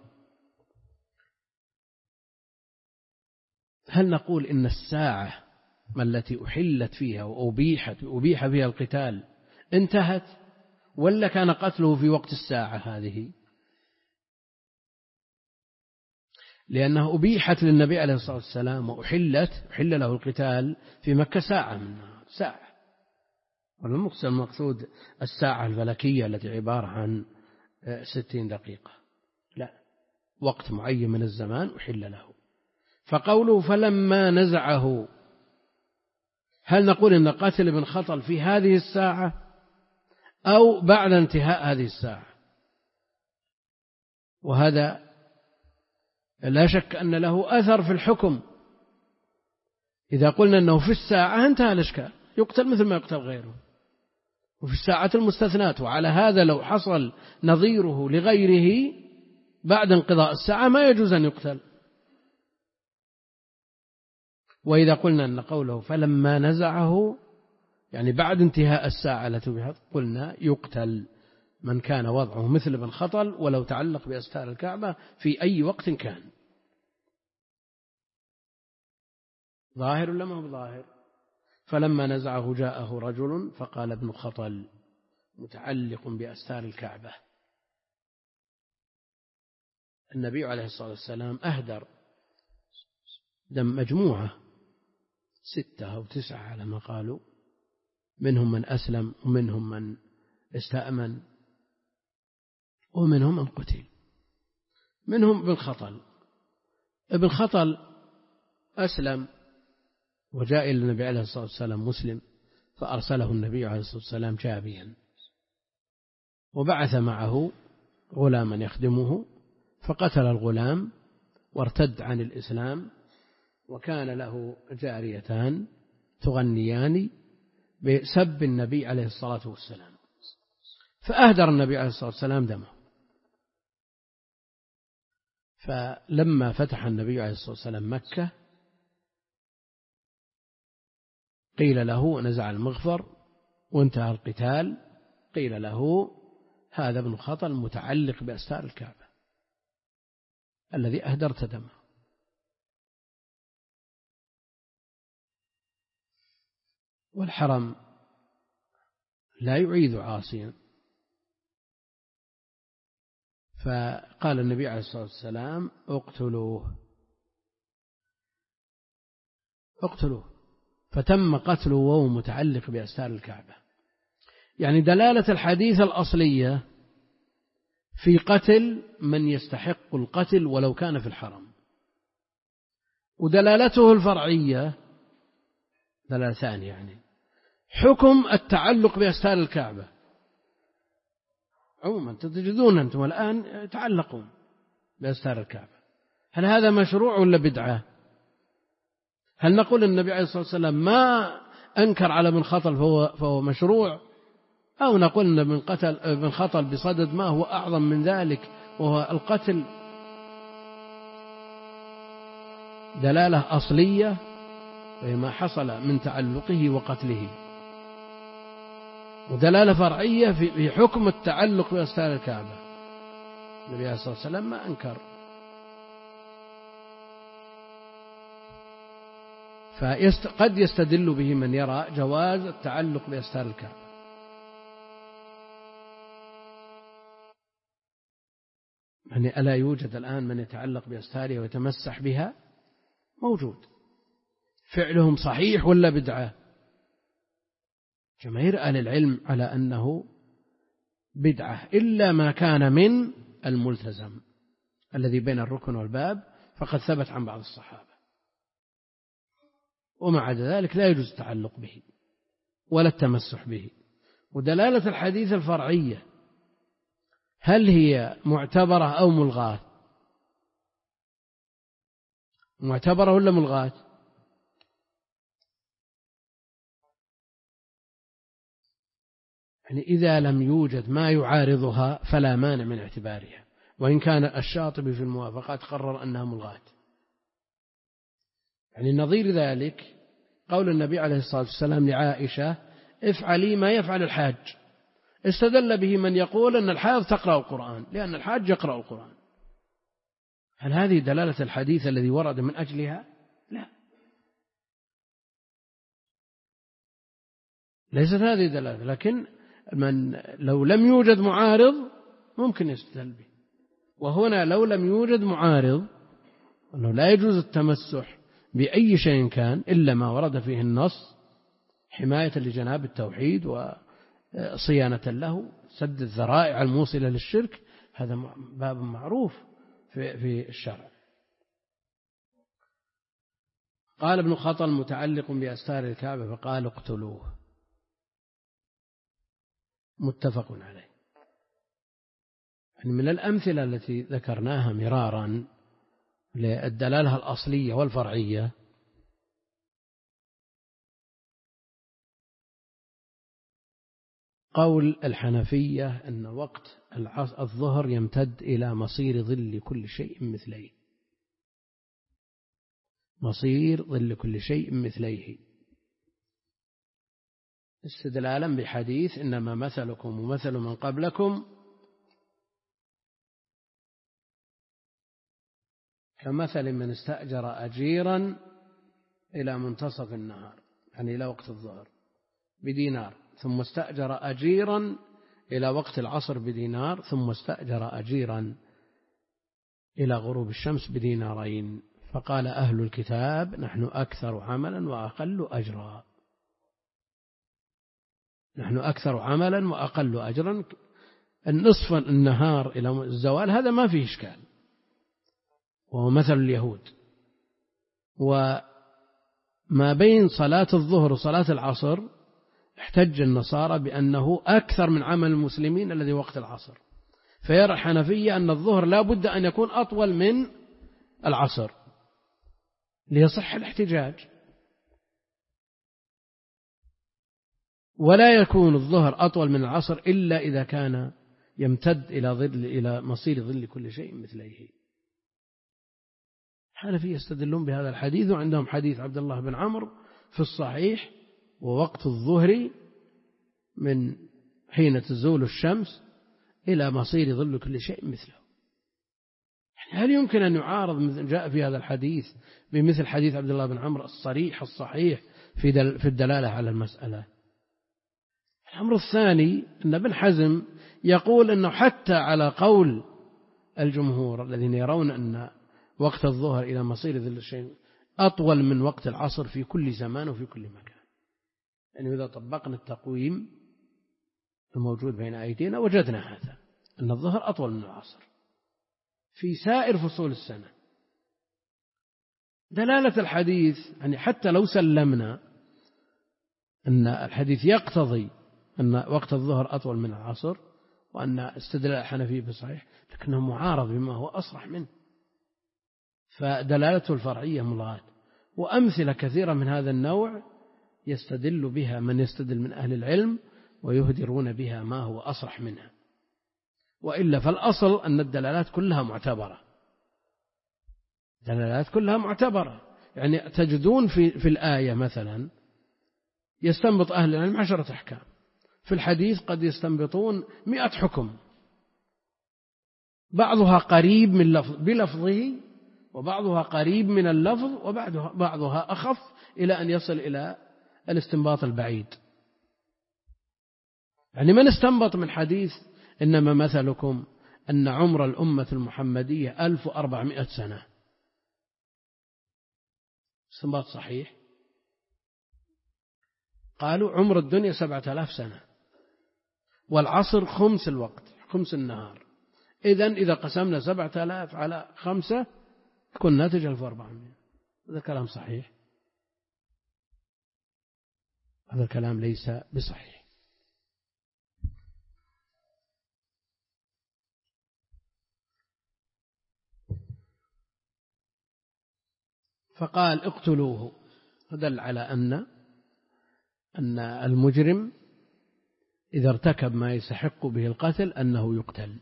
هل نقول إن الساعة التي أحلت فيها وأبيحت أبيح فيها القتال انتهت، ولا كان قتله في وقت الساعة هذه؟ لأنه أبيحت للنبي عليه الصلاة والسلام وأحلت أحل له القتال في مكة ساعة منها ساعة، والمقصود الساعة الفلكية التي عبارة عن ستين دقيقة، لا، وقت معين من الزمان أحل له. فقوله فلما نزعه، هل نقول إن قتل ابن خطل في هذه الساعة أو بعد انتهاء هذه الساعة؟ وهذا لا شك أن له أثر في الحكم. إذا قلنا أنه في الساعة انتهى الإشكال، يقتل مثل ما يقتل غيره، وفي الساعة المستثنات. وعلى هذا لو حصل نظيره لغيره بعد انقضاء الساعة ما يجوز أن يقتل. وإذا قلنا أن قوله فلما نزعه يعني بعد انتهاء الساعة التي بها، قلنا يقتل من كان وضعه مثل ابن خطل ولو تعلق بأستار الكعبة في أي وقت كان. ظاهر ولا ما هو ظاهر؟ فلما نزعه جاءه رجل فقال ابن خطل متعلق بأستار الكعبة. النبي عليه الصلاة والسلام أهدر دم مجموعة ستة أو تسعة على ما قالوا، منهم من أسلم ومنهم من استأمن ومنهم من قتل. منهم ابن خطل. ابن خطل أسلم وجاء إلى النبي عليه الصلاة والسلام مسلم، فأرسله النبي عليه الصلاة والسلام جابيا، وبعث معه غلاما يخدمه، فقتل الغلام وارتد عن الإسلام، وكان له جاريتان تغنيان بسب النبي عليه الصلاة والسلام، فأهدر النبي عليه الصلاة والسلام دمه. فلما فتح النبي عليه الصلاة والسلام مكة قيل له، نزع المغفر وانتهى القتال، قيل له هذا ابن خطل متعلق بأستار الكعبة الذي أهدرت دمه. والحرم لا يعيد عاصيا، فقال النبي عليه الصلاة والسلام اقتلوه اقتلوه، فتم قتله وهو متعلق بأستار الكعبة. يعني دلالة الحديث الأصلية في قتل من يستحق القتل ولو كان في الحرم، ودلالته الفرعية دلالة ثانية، يعني حكم التعلق بأستار الكعبة عموما. تجدون أنتم الآن تعلقون بأستار الكعبة، هل هذا مشروع ولا بدعة؟ هل نقول النبي عليه الصلاة والسلام ما أنكر على من خطل فهو, فهو مشروع، أو نقول أن من قتل من خطل بصدد ما هو أعظم من ذلك وهو القتل؟ دلالة أصلية وهي ما حصل من تعلقه وقتله، ودلالة فرعية في حكم التعلق بأستار الكعبة. النبي عليه الصلاة والسلام ما أنكر، فقد يستدل به من يرى جواز التعلق بأستار الكعبة. يعني ألا يوجد الآن من يتعلق بأستارها ويتمسح بها؟ موجود. فعلهم صحيح ولا بدعة؟ جماهير أهل العلم على أنه بدعة، إلا ما كان من الملتزم الذي بين الركن والباب، فقد ثبت عن بعض الصحابة، ومع ذلك لا يجوز التعلق به ولا التمسح به. ودلالة الحديث الفرعية هل هي معتبرة أو ملغاة؟ معتبرة ولا ملغاة؟ يعني إذا لم يوجد ما يعارضها فلا مانع من اعتبارها، وإن كان الشاطبي في الموافقات قرر أنها ملغاة. يعني نظير ذلك قول النبي عليه الصلاة والسلام لعائشة افعلي ما يفعل الحاج، استدل به من يقول أن الحاج تقرأ القرآن لأن الحاج يقرأ القرآن. هل هذه دلالة الحديث الذي ورد من أجلها؟ لا، ليست هذه دلالة. لكن من لو لم يوجد معارض ممكن يستدل به، وهنا لو لم يوجد معارض أنه لا يجوز التمسح بأي شيء كان إلا ما ورد فيه النص حماية لجناب التوحيد وصيانة له، سد الذرائع الموصلة للشرك، هذا باب معروف في الشرع. قال ابن خطل متعلق بأستار الكعبة فقال اقتلوه، متفق عليه. يعني من الأمثلة التي ذكرناها مرارا للدلالة الأصلية والفرعية قول الحنفية أن وقت الظهر يمتد إلى مصير ظل كل شيء مثليه، مصير ظل كل شيء مثليه، استدلالا بحديث إنما مثلكم ومثل من قبلكم كمثل من استأجر أجيرا إلى منتصف النهار، يعني إلى وقت الظهر بدينار، ثم استأجر أجيرا إلى وقت العصر بدينار، ثم استأجر أجيرا إلى غروب الشمس بدينارين، فقال أهل الكتاب نحن أكثر عملا وأقل أجرا، نحن أكثر عملا وأقل أجرا. النصف النهار إلى الزوال هذا ما فيه إشكال، وهو مثل اليهود. وما بين صلاة الظهر وصلاة العصر احتج النصارى بأنه أكثر من عمل المسلمين الذي وقت العصر، فيرى الحنفية أن الظهر لا بد أن يكون أطول من العصر ليصح الاحتجاج، ولا يكون الظهر أطول من العصر إلا إذا كان يمتد إلى ظل إلى مصير ظل كل شيء مثليه. الحنفية يستدلون بهذا الحديث، وعندهم حديث عبد الله بن عمرو في الصحيح: ووقت الظهر من حين تزول الشمس إلى مصير ظل كل شيء مثله. هل يمكن أن يعارض مثل جاء في هذا الحديث بمثل حديث عبد الله بن عمرو الصريح الصحيح في دل في الدلالة على المسألة؟ الأمر الثاني أن ابن حزم يقول أنه حتى على قول الجمهور الذين يرون أن وقت الظهر إلى مصير ظل الشيء أطول من وقت العصر في كل زمان وفي كل مكان، يعني إذا طبقنا التقويم الموجود بين أيدينا وجدنا هذا، أن الظهر أطول من العصر في سائر فصول السنة. دلالة الحديث يعني حتى لو سلمنا أن الحديث يقتضي أن وقت الظهر أطول من العصر وأن استدلال الحنفي بصحيح، لكنه معارض بما هو أصرح منه، فدلالته الفرعية ملغاة. وأمثلة كثيرة من هذا النوع يستدل بها من يستدل من أهل العلم ويهدرون بها ما هو أصرح منها، وإلا فالأصل أن الدلالات كلها معتبرة، دلالات كلها معتبرة. يعني تجدون في, في الآية مثلا يستنبط أهل العلم عشرة أحكام، في الحديث قد يستنبطون مئة حكم، بعضها قريب من لفظ بلفظه وبعضها قريب من اللفظ وبعضها أخف إلى أن يصل إلى الاستنباط البعيد. يعني من استنبط من حديث إنما مثلكم أن عمر الأمة المحمدية ألف وأربعمائة سنة، استنباط صحيح. قالوا عمر الدنيا سبعة آلاف سنة والعصر خمس الوقت خمس النهار، إذن إذا قسمنا سبعة آلاف على خمسة يكون ناتج ألف وأربعمائة. هذا كلام صحيح؟ هذا الكلام ليس بصحيح. فقال اقتلوه، فدل على أن أن المجرم إذا ارتكب ما يستحق به القتل أنه يقتل،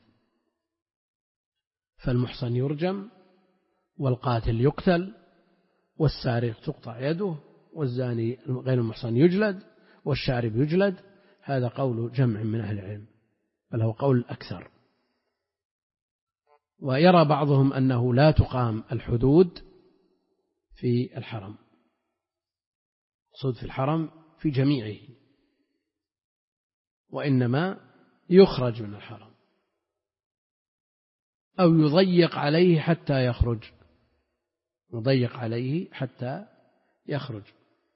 فالمحصن يرجم والقاتل يقتل والسارق تقطع يده والزاني غير المحصن يجلد والشارب يجلد. هذا قول جمع من أهل العلم، بل هو قول الأكثر. ويرى بعضهم أنه لا تقام الحدود في الحرم، صد في الحرم في جميعه، وإنما يخرج من الحرم أو يضيق عليه حتى يخرج، يضيق عليه حتى يخرج،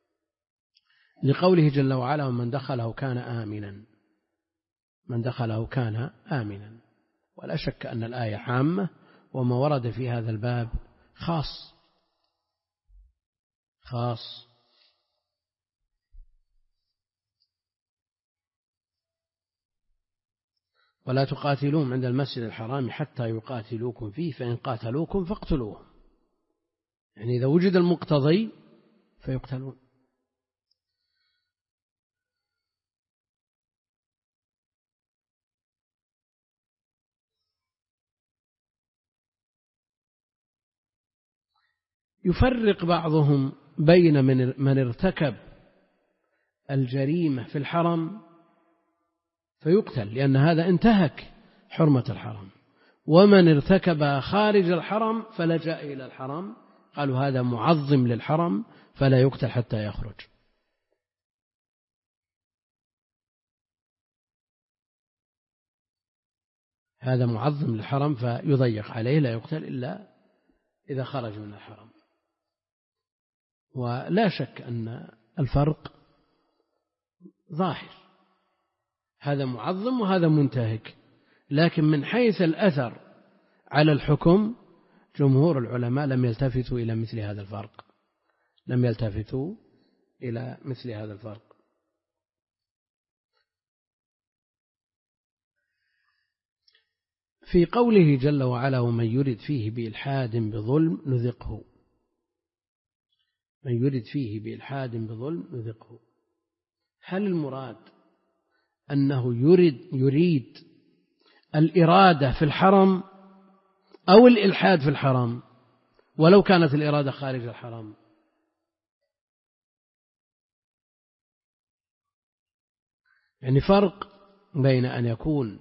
لقوله جل وعلا: ومن دخله كان آمنا، من دخله كان آمنا. ولا شك أن الآية عامة، وما ورد في هذا الباب خاص خاص. ولا تقاتلوهم عند المسجد الحرام حتى يقاتلوكم فيه فإن قاتلوكم فاقتلوهم، يعني إذا وجد المقتضي فيقتلون. يفرق بعضهم بين من ارتكب الجريمة في الحرم فيقتل لأن هذا انتهك حرمة الحرم، ومن ارتكب خارج الحرم فلجأ إلى الحرم، قالوا هذا معظم للحرم فلا يقتل حتى يخرج. هذا معظم للحرم فيضيق عليه، لا يقتل إلا إذا خرج من الحرم. ولا شك أن الفرق ظاهر، هذا معظم وهذا منتهك، لكن من حيث الأثر على الحكم جمهور العلماء لم يلتفتوا إلى مثل هذا الفرق، لم يلتفتوا إلى مثل هذا الفرق. في قوله جل وعلا ومن يرد فيه بإلحاد بظلم نذقه، من يرد فيه بإلحاد بظلم نذقه، هل المراد أنه يريد يريد الإرادة في الحرم أو الإلحاد في الحرم ولو كانت الإرادة خارج الحرم؟ يعني فرق بين أن يكون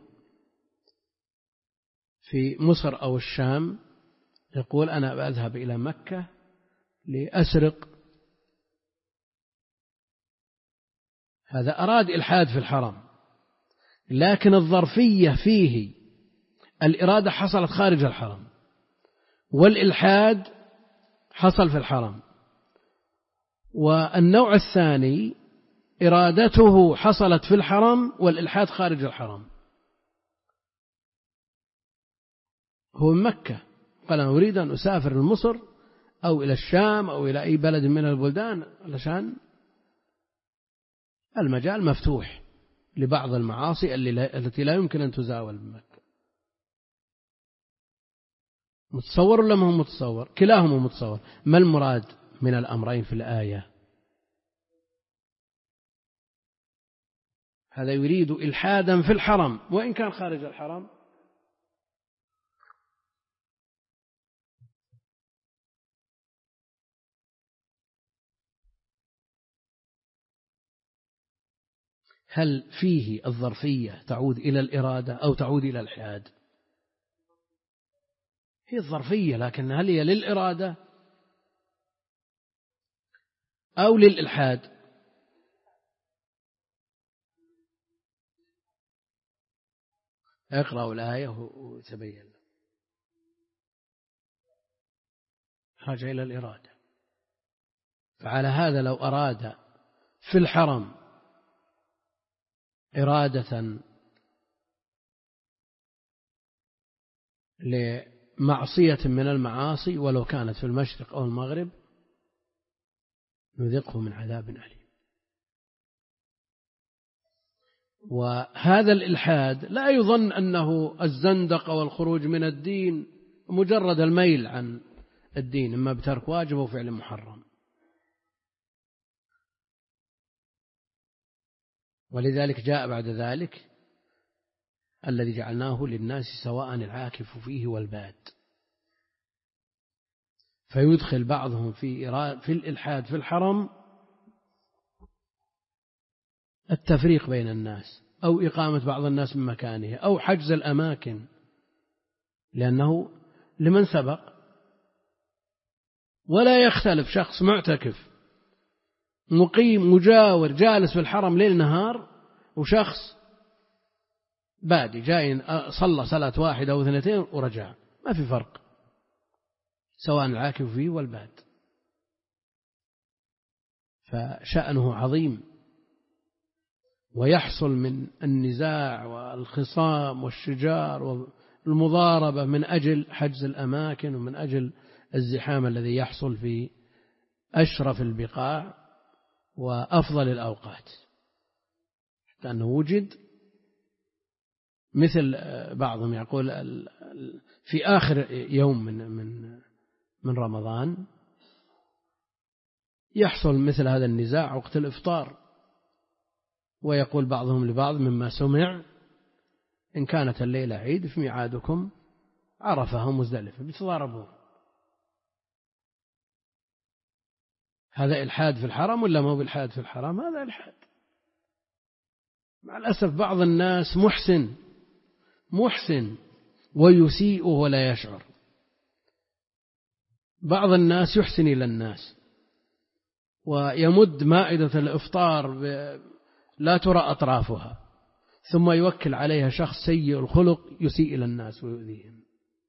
في مصر أو الشام يقول أنا أذهب إلى مكة لأسرق، هذا أراد إلحاد في الحرم، لكن الظرفية فيه الإرادة حصلت خارج الحرم والإلحاد حصل في الحرم. والنوع الثاني إرادته حصلت في الحرم والإلحاد خارج الحرم، هو من مكة قال أنا أريد أن أسافر لمصر أو إلى الشام أو إلى أي بلد من البلدان علشان المجال مفتوح لبعض المعاصي التي لا يمكن أن تزاول بمكة. متصور ولا ما هو متصور؟ كلاهما متصور. ما المراد من الأمرين في الآية؟ هذا يريد إلحادا في الحرم وإن كان خارج الحرم، هل فيه الظرفية تعود إلى الإرادة أو تعود إلى الإلحاد؟ هي الظرفية، لكن هل هي للإرادة أو للإلحاد؟ اقرأوا الآية وتبين. حاجة إلى الإرادة. فعلى هذا لو أراد في الحرم إرادة لمعصية من المعاصي ولو كانت في المشرق أو المغرب نذقه من عذاب أليم. وهذا الإلحاد لا يظن أنه الزندقة والخروج من الدين، مجرد الميل عن الدين إما بترك واجب أو فعل محرم. ولذلك جاء بعد ذلك الذي جعلناه للناس سواء العاكف فيه والباد، فيدخل بعضهم في في الإلحاد في الحرم التفريق بين الناس أو إقامة بعض الناس من مكانه أو حجز الأماكن، لأنه لمن سبق. ولا يختلف شخص معتكف مقيم مجاور جالس في الحرم ليل نهار وشخص بادي جاي صلى صلاة واحدة أو اثنتين ورجع، ما في فرق، سواء العاكف فيه والباد. فشأنه عظيم، ويحصل من النزاع والخصام والشجار والمضاربة من أجل حجز الأماكن ومن أجل الزحام الذي يحصل في أشرف البقاع وأفضل الأوقات، حتى أنه وجد مثل بعضهم يقول في آخر يوم من من من رمضان يحصل مثل هذا النزاع وقت الإفطار، ويقول بعضهم لبعض مما سمع إن كانت الليلة عيد في ميعادكم عرفها مزدلفة، بيتضاربون. هذا إلحاد في الحرم ولا ما هو بالحاد في الحرم؟ هذا إلحاد. مع الأسف بعض الناس محسن محسن ويسيء ولا يشعر. بعض الناس يحسن إلى الناس ويمد مائدة الإفطار لا ترى أطرافها، ثم يوكل عليها شخص سيء الخلق يسيء إلى الناس ويؤذيهم.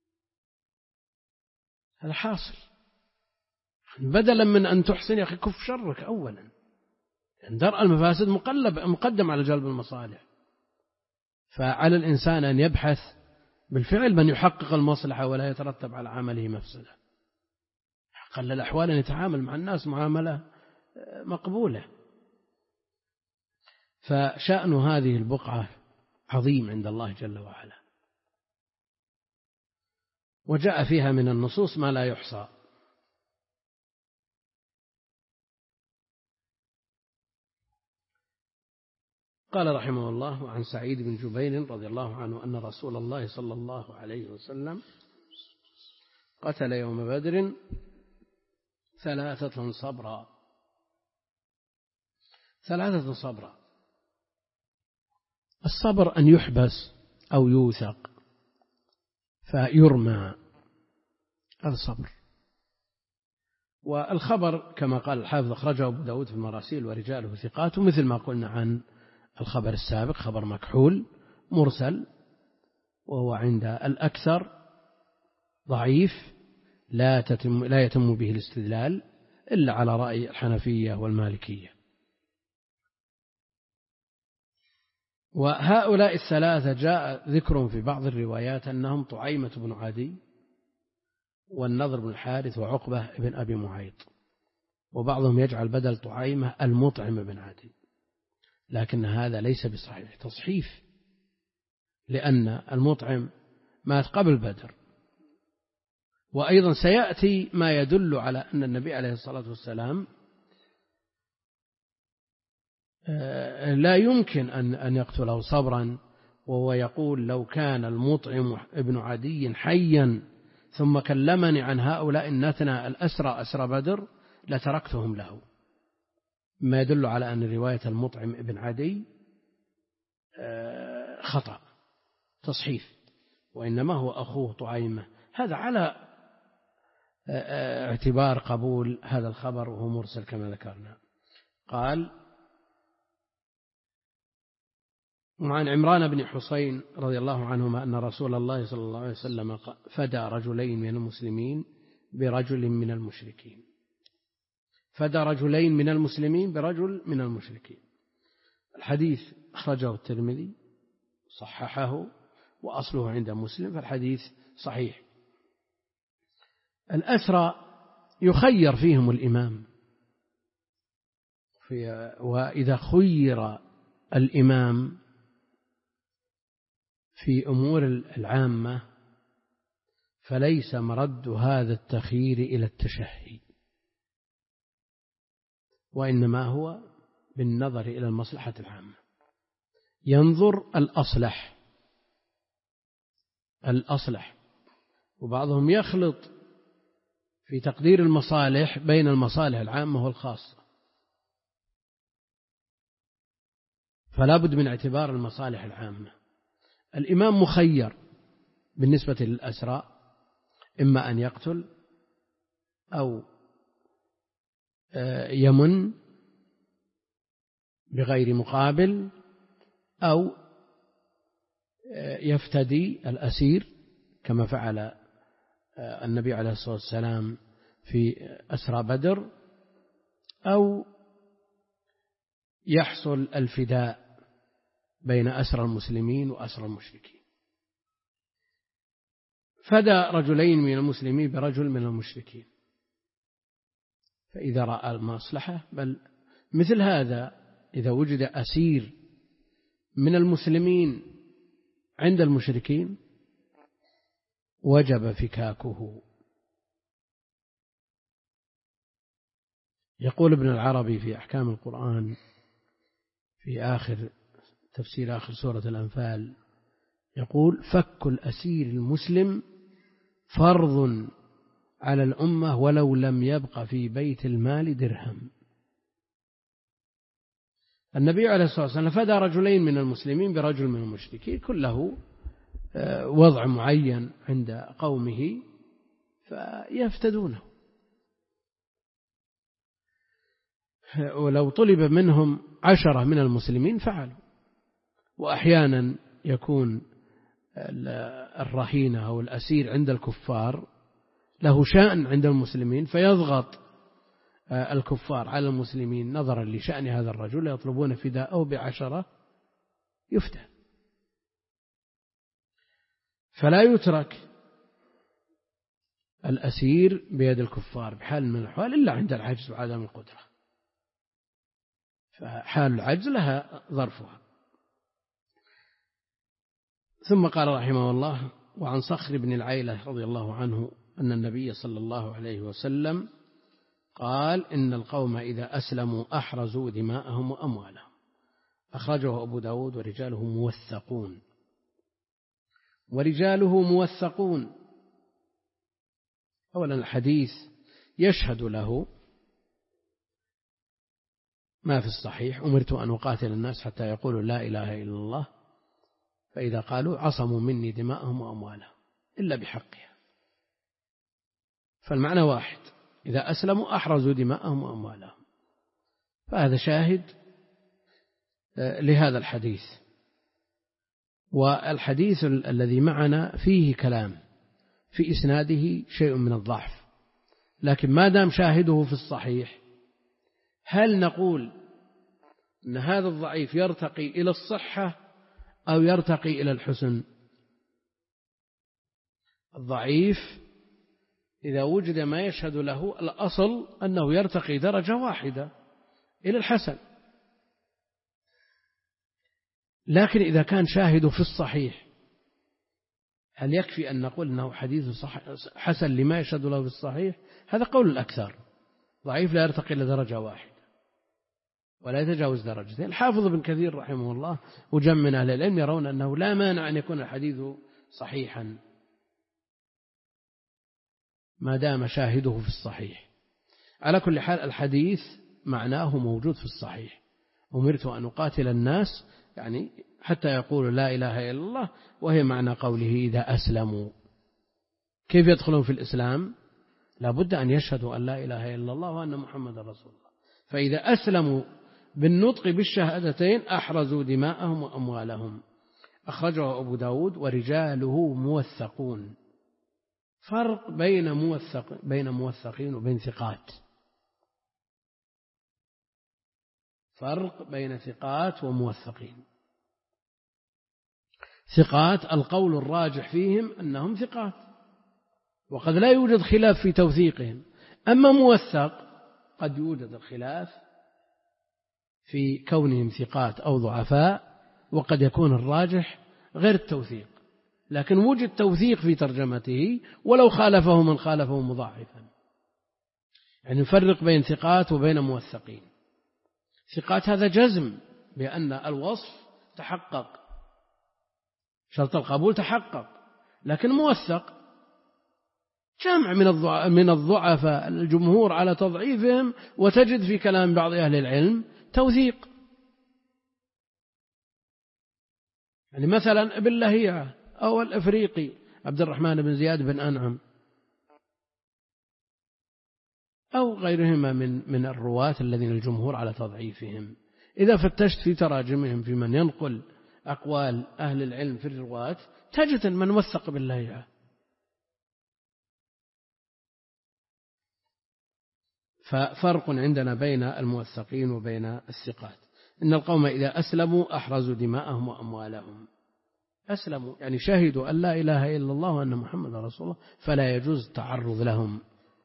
هذا حاصل. بدلا من أن تحسن يا أخي كف شرك أولا، درء المفاسد مقلب مقدم على جلب المصالح. فعلى الإنسان أن يبحث بالفعل من يحقق المصلحة ولا يترتب على عمله مفسدة. قل الأحوال أن يتعامل مع الناس معاملة مقبولة. فشأن هذه البقعة عظيم عند الله جل وعلا. وجاء فيها من النصوص ما لا يحصى. قال رحمه الله: عن سعيد بن جبير رضي الله عنه أن رسول الله صلى الله عليه وسلم قتل يوم بدر ثلاثة صبرا. ثلاثة صبرا، الصبر أن يحبس أو يوثق فيرمى، هذا صبر. والخبر كما قال الحافظ أخرجه أبو داود في المراسيل ورجاله ثقات، مثل ما قلنا عن الخبر السابق، خبر مكحول مرسل، وهو عند الأكثر ضعيف لا تتم لا يتم به الاستدلال إلا على رأي الحنفية والمالكية. وهؤلاء الثلاثة جاء ذكرهم في بعض الروايات أنهم طعيمة بن عدي والنضر بن الحارث وعقبة بن أبي معيط، وبعضهم يجعل بدل طعيمة المطعم بن عدي، لكن هذا ليس بصحيح، تصحيف، لأن المطعم مات قبل بدر. وأيضا سيأتي ما يدل على أن النبي عليه الصلاة والسلام لا يمكن أن يقتله صبرا، وهو يقول: لو كان المطعم ابن عدي حيا ثم كلمني عن هؤلاء النتنى الأسرى أسرى بدر لتركتهم له، ما يدل على أن رواية المطعم ابن عدي خطأ تصحيف، وإنما هو أخوه طعيمة. هذا على اعتبار قبول هذا الخبر وهو مرسل كما ذكرنا. قال: وعن عمران بن حسين رضي الله عنهما أن رسول الله صلى الله عليه وسلم فدى رجلين من المسلمين برجل من المشركين. فدى رجلين من المسلمين برجل من المشركين. الحديث أخرجه الترمذي صححه وأصله عند مسلم، فالحديث صحيح. الأسرى يخير فيهم الإمام، وإذا خير الإمام في أمور العامة فليس مرد هذا التخيير إلى التشهي، وإنما هو بالنظر إلى المصلحة العامة، ينظر الأصلح الأصلح وبعضهم يخلط في تقدير المصالح بين المصالح العامة والخاصة، فلا بد من اعتبار المصالح العامة. الإمام مخير بالنسبة للأسرى، إما أن يقتل أو يمن بغير مقابل أو يفتدي الأسير كما فعل النبي عليه الصلاة والسلام في أسرى بدر، أو يحصل الفداء بين أسرى المسلمين وأسرى المشركين. فدى رجلين من المسلمين برجل من المشركين، فإذا رأى المصلحة، بل مثل هذا إذا وجد أسير من المسلمين عند المشركين وجب فكاكه. يقول ابن العربي في أحكام القرآن في آخر تفسير آخر سورة الأنفال، يقول: فك الأسير المسلم فرض على الأمة ولو لم يبق في بيت المال درهم. النبي عليه الصلاة والسلام فدى رجلين من المسلمين برجل من المشركين، كله وضع معين عند قومه فيفتدونه، ولو طلب منهم عشرة من المسلمين فعلوا. وأحيانا يكون الرهينة أو الأسير عند الكفار له شأن عند المسلمين، فيضغط الكفار على المسلمين نظرا لشأن هذا الرجل، يطلبون فداءه بعشرة يفتى. فلا يترك الأسير بيد الكفار بحال من الأحوال إلا عند العجز وعدم القدرة، فحال العجز لها ظرفها. ثم قال رحمه الله: وعن صخر بن العيلة رضي الله عنه أن النبي صلى الله عليه وسلم قال إن القوم إذا أسلموا أحرزوا دماءهم وأموالهم. أخرجه أبو داود ورجاله موثقون. ورجاله موثقون، أولا الحديث يشهد له ما في الصحيح: أمرت أن أقاتل الناس حتى يقولوا لا إله إلا الله، فإذا قالوا عصموا مني دماءهم وأموالهم إلا بحقها. فالمعنى واحد: إذا أسلموا أحرزوا دماءهم وأموالهم. فهذا شاهد لهذا الحديث. والحديث الذي معنا فيه كلام، في إسناده شيء من الضعف، لكن ما دام شاهده في الصحيح، هل نقول أن هذا الضعيف يرتقي إلى الصحة أو يرتقي إلى الحسن؟ الضعيف إذا وجد ما يشهد له الأصل أنه يرتقي درجة واحدة إلى الحسن، لكن إذا كان شاهده في الصحيح، هل يكفي أن نقول أنه حديث حسن لما يشهد له في الصحيح؟ هذا قول الأكثر. ضعيف لا يرتقي إلى درجة واحدة ولا يتجاوز درجتين. الحافظ بن كثير رحمه الله وجم من أهل العلم يرون أنه لا مانع أن يكون الحديث صحيحا ما دام شاهده في الصحيح. على كل حال الحديث معناه موجود في الصحيح: أمرت أن أقاتل الناس، يعني حتى يقولوا لا إله إلا الله، وهي معنى قوله إذا أسلموا. كيف يدخلون في الإسلام؟ لا بد أن يشهدوا أن لا إله إلا الله وأن محمد رسول الله. فإذا أسلموا بالنطق بالشهادتين أحرزوا دماءهم وأموالهم. أخرجه أبو داود ورجاله موثقون. فرق بين موثق بين موثقين وبين ثقات. فرق بين ثقات وموثقين. ثقات القول الراجح فيهم أنهم ثقات، وقد لا يوجد خلاف في توثيقهم. أما موثق قد يوجد الخلاف في كونهم ثقات أو ضعفاء، وقد يكون الراجح غير التوثيق، لكن وجد توثيق في ترجمته ولو خالفه من خالفه مضاعفا. يعني نفرق بين ثقات وبين موثقين. ثقات هذا جزم بأن الوصف تحقق، شرط القبول تحقق، لكن موثق جمع من الضعفاء الجمهور على تضعيفهم، وتجد في كلام بعض أهل العلم توثيق. يعني مثلا ابن لهيعة أو الأفريقي عبد الرحمن بن زياد بن أنعم أو غيرهما من من الرواة الذين الجمهور على تضعيفهم، إذا فتشت في تراجمهم في من ينقل أقوال أهل العلم في الرواة تجد من وثق باللهيعة. ففرق عندنا بين الموثقين وبين الثقات. إن القوم إذا أسلموا أحرزوا دماءهم وأموالهم. أسلموا يعني شهدوا أن لا إله إلا الله وأن محمد رسول الله، فلا يجوز التعرض لهم.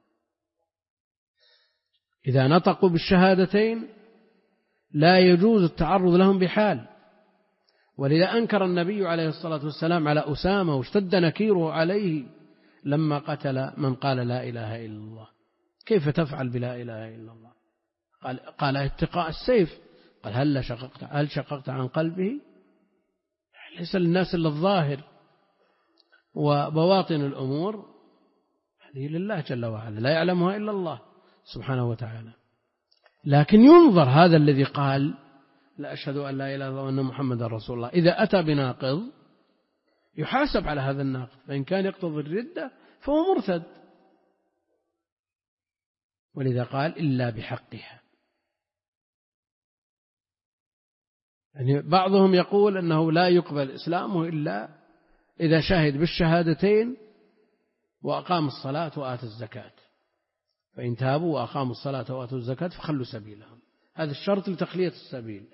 إذا نطقوا بالشهادتين لا يجوز التعرض لهم بحال. ولذا أنكر النبي عليه الصلاة والسلام على أسامة واشتد نكيره عليه لما قتل من قال لا إله إلا الله. كيف تفعل بلا إله إلا الله؟ قال, قال اتقاء السيف. قال هل شققت, هل شققت عن قلبه؟ ليس للناس إلا الظاهر، وبواطن الأمور هذه لله جل وعلا لا يعلمها إلا الله سبحانه وتعالى. لكن ينظر هذا الذي قال لا أشهد أن لا إله إلا الله وأن محمد رسول الله، إذا أتى بناقض يحاسب على هذا الناقض، فإن كان يقتضي الردة فهو مرتد. ولذا قال إلا بحقها. يعني بعضهم يقول أنه لا يقبل إسلامه إلا إذا شهد بالشهادتين وأقام الصلاة وآتى الزكاة، فإن تابوا وأقاموا الصلاة وآتوا الزكاة فخلوا سبيلهم. هذا الشرط لتخلية السبيل.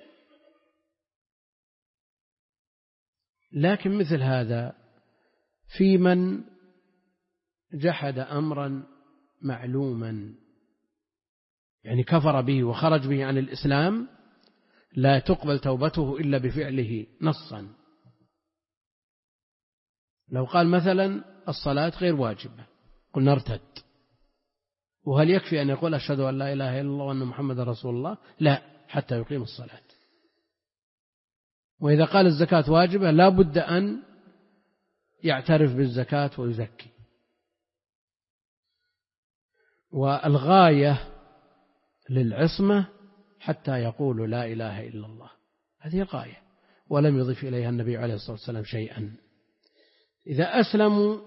لكن مثل هذا في من جحد أمرا معلوما، يعني كفر به وخرج به عن الإسلام، لا تقبل توبته إلا بفعله نصا. لو قال مثلا الصلاة غير واجبة قلنا ارتد. وهل يكفي أن يقول أشهد أن لا إله إلا الله وأن محمد رسول الله؟ لا، حتى يقيم الصلاة. وإذا قال الزكاة واجبة لا بد أن يعترف بالزكاة ويزكي. والغاية للعصمة حتى يقول لا إله إلا الله، هذه غاية، ولم يضيف إليها النبي عليه الصلاة والسلام شيئا. إذا أسلموا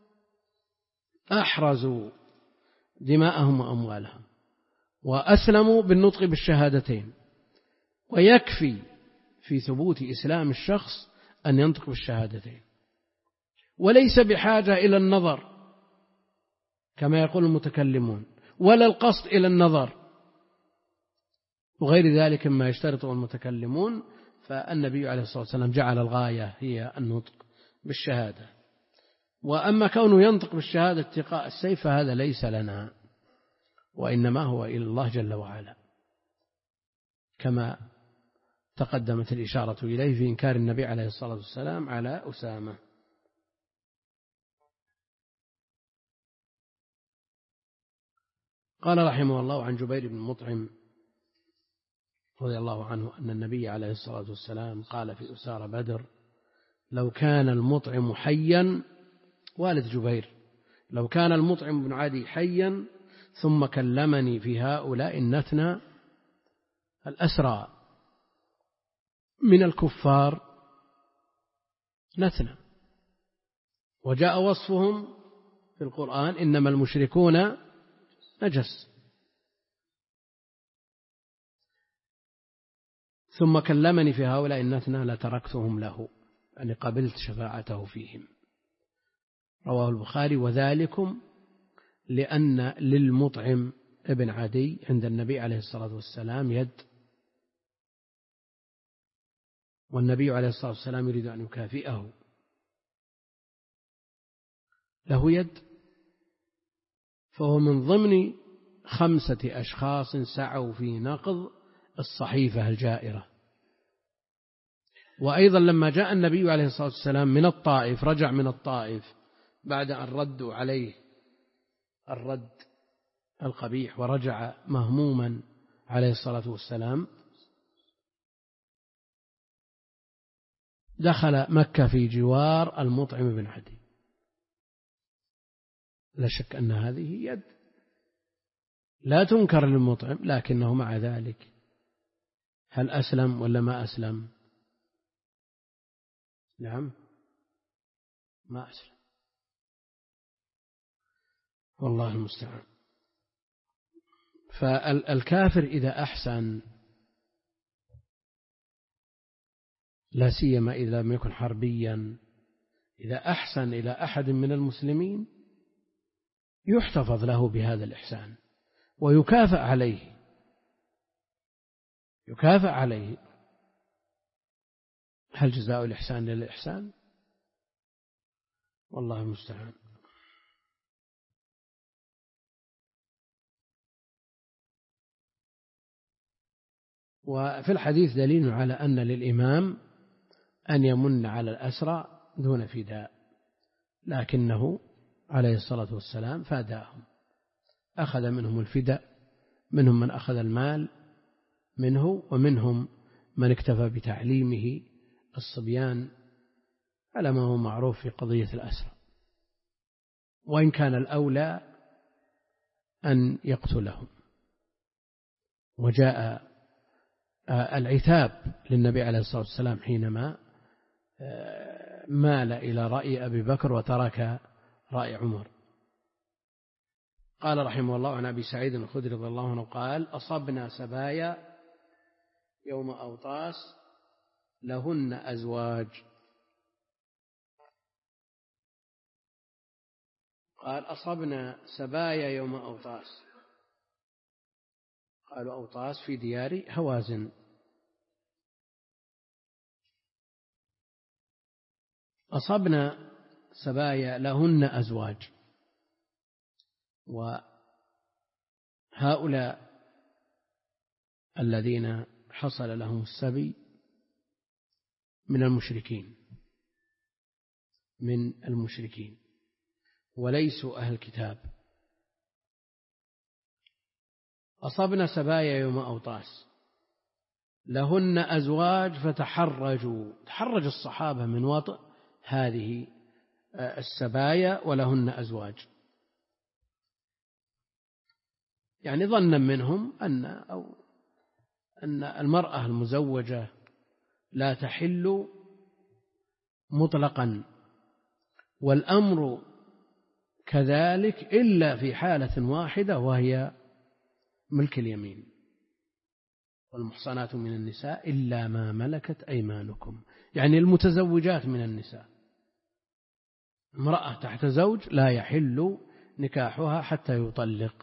أحرزوا دماءهم وأموالهم وأسلموا بالنطق بالشهادتين، ويكفي في ثبوت إسلام الشخص أن ينطق بالشهادتين، وليس بحاجة إلى النظر كما يقول المتكلمون، ولا القصد إلى النظر وغير ذلك مما يشترطه المتكلمون. فالنبي عليه الصلاة والسلام جعل الغاية هي النطق بالشهادة. وأما كونه ينطق بالشهادة اتقاء السيف فهذا ليس لنا، وإنما هو إلى الله جل وعلا، كما تقدمت الإشارة إليه في إنكار النبي عليه الصلاة والسلام على أسامة. قال رحمه الله عن جبير بن مطعم رضي الله عنه أن النبي عليه الصلاة والسلام قال في أسار بدر: لو كان المطعم حيا، والد جبير، لو كان المطعم بن عدي حيا ثم كلمني في هؤلاء النتنى الأسرى من الكفار نتنى، وجاء وصفهم في القرآن إنما المشركون نجس، ثم كلمني في هؤلاء النتنى لتركتهم له، يعني قبلت شفاعته فيهم. رواه البخاري. وذلكم لأن للمطعم ابن عدي عند النبي عليه الصلاة والسلام يد، والنبي عليه الصلاة والسلام يريد أن يكافئه، له يد، فهو من ضمن خمسة أشخاص سعوا في نقض الصحيفة الجائرة. وأيضا لما جاء النبي عليه الصلاة والسلام من الطائف، رجع من الطائف بعد أن ردوا عليه الرد القبيح ورجع مهموما عليه الصلاة والسلام، دخل مكة في جوار المطعم بن عدي. لا شك أن هذه يد لا تنكر للمطعم، لكنه مع ذلك هل أسلم ولا ما أسلم؟ نعم، ما أسلم، والله المستعان. فالكافر إذا أحسن، لا سيما إذا لم يكن حربيا، إذا أحسن إلى أحد من المسلمين يحتفظ له بهذا الإحسان ويكافأ عليه، يكافأ عليه. هل جزاء الإحسان للإحسان؟ والله المستعان. وفي الحديث دليل على أن للإمام أن يمن على الأسرى دون فداء، لكنه عليه الصلاة والسلام فاداهم، أخذ منهم الفداء، منهم من أخذ المال منه، ومنهم من اكتفى بتعليمه الصبيان على ما هو معروف في قضية الأسرى، وإن كان الأولى أن يقتلهم. وجاء العتاب للنبي عليه الصلاة والسلام حينما مال إلى رأي أبي بكر وترك رأي عمر. قال رحمه الله عن أبي سعيد الخدري رضي الله عنه قال: أصبنا سبايا يوم أوطاس لهن أزواج. قال: أصبنا سبايا يوم أوطاس، قالوا أوطاس في ديار هوازن. أصبنا سبايا لهن أزواج، وهؤلاء الذين حصل لهم السبي من المشركين، من المشركين وليسوا أهل الكتاب. أصبنا سبايا يوم أوطاس لهن أزواج فتحرجوا، تحرج الصحابة من وطئ هذه السبايا ولهن أزواج، يعني ظنا منهم أن أو أن المرأة المزوجة لا تحل مطلقا، والأمر كذلك إلا في حالة واحدة وهي ملك اليمين. والمحصنات من النساء إلا ما ملكت أيمانكم، يعني المتزوجات من النساء، امرأة تحت زوج لا يحل نكاحها حتى يطلق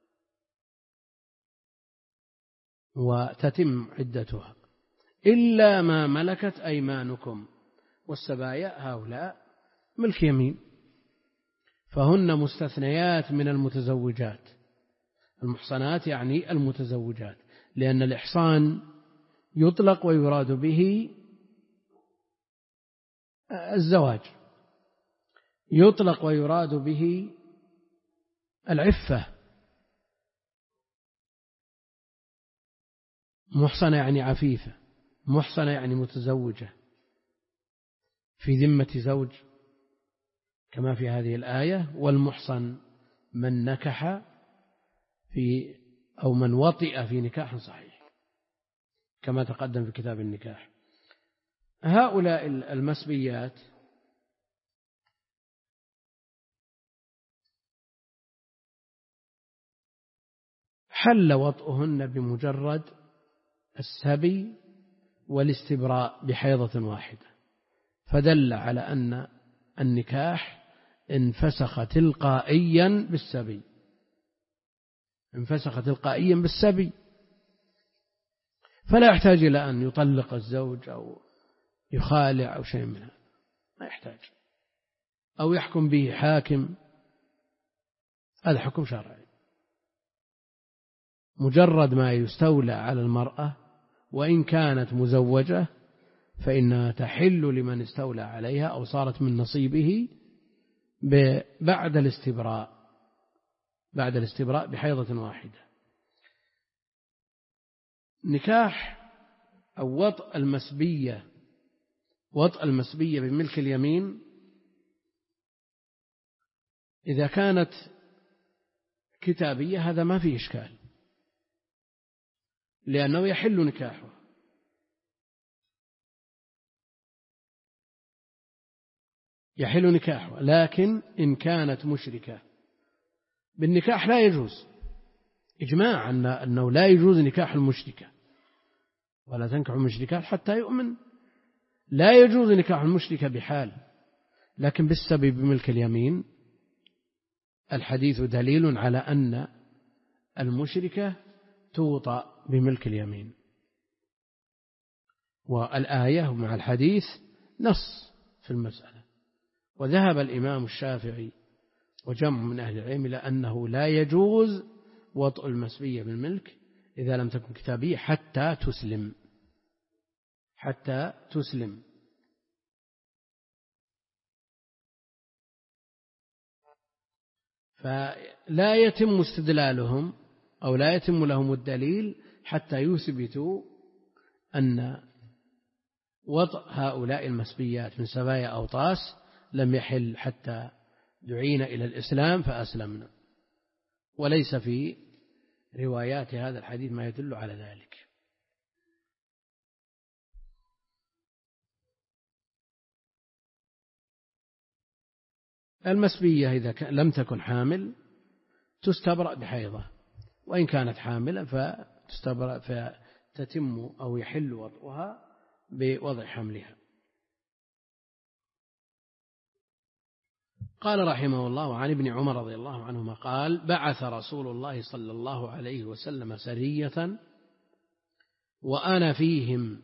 وتتم عدتها، إلا ما ملكت أيمانكم. والسبايا هؤلاء ملك يمين، فهن مستثنيات من المتزوجات. المحصنات يعني المتزوجات، لأن الإحصان يطلق ويراد به الزواج، يطلق ويراد به العفة. محصنة يعني عفيفة، محصنة يعني متزوجة في ذمة زوج كما في هذه الآية. والمحصن من نكح في أو من وطئ في نكاح صحيح كما تقدم في كتاب النكاح. هؤلاء المسبيات حل وطئهن بمجرد السبي والاستبراء بحيضة واحدة، فدل على أن النكاح انفسخ تلقائيا بالسبي، انفسخ تلقائيا بالسبي، فلا يحتاج إلى أن يطلق الزوج أو يخالع أو شيء من هذا، ما يحتاج، أو يحكم به حاكم، هذا حكم شرعي. مجرد ما يستولى على المرأة وإن كانت مزوجة فإنها تحل لمن استولى عليها أو صارت من نصيبه بعد الاستبراء، بعد الاستبراء بحيضة واحدة. نكاح أو وطء المسبية، وطء المسبية بملك اليمين إذا كانت كتابية هذا ما فيه إشكال، لأنه يحل نكاحه. يحل نكاحه، لكن إن كانت مشركة بالنكاح لا يجوز، إجماع أنه لا يجوز نكاح المشركة، ولا تنكح المشركات حتى يؤمن، لا يجوز نكاح المشركة بحال. لكن بالسبب بملك اليمين الحديث دليل على أن المشركة توطأ بملك اليمين، والآية مع الحديث نص في المسألة. وذهب الإمام الشافعي وجمع من أهل العلم إلى أنه لا يجوز وطء المسبية بالملك إذا لم تكن كتابية حتى تسلم، حتى تسلم. فلا يتم استدلالهم أو لا يتم لهم الدليل حتى يثبتوا أن وطء هؤلاء المسبيات من سبايا أوطاس لم يحل حتى دعينا إلى الإسلام فأسلمنا، وليس في روايات هذا الحديث ما يدل على ذلك. المسبية إذا لم تكن حامل تستبرأ بحيضة، وإن كانت حاملا فتستبرأ فتتم أو يحل وطئها بوضع حملها. قال رحمه الله عن ابن عمر رضي الله عنهما قال: بعث رسول الله صلى الله عليه وسلم سرية وأنا فيهم.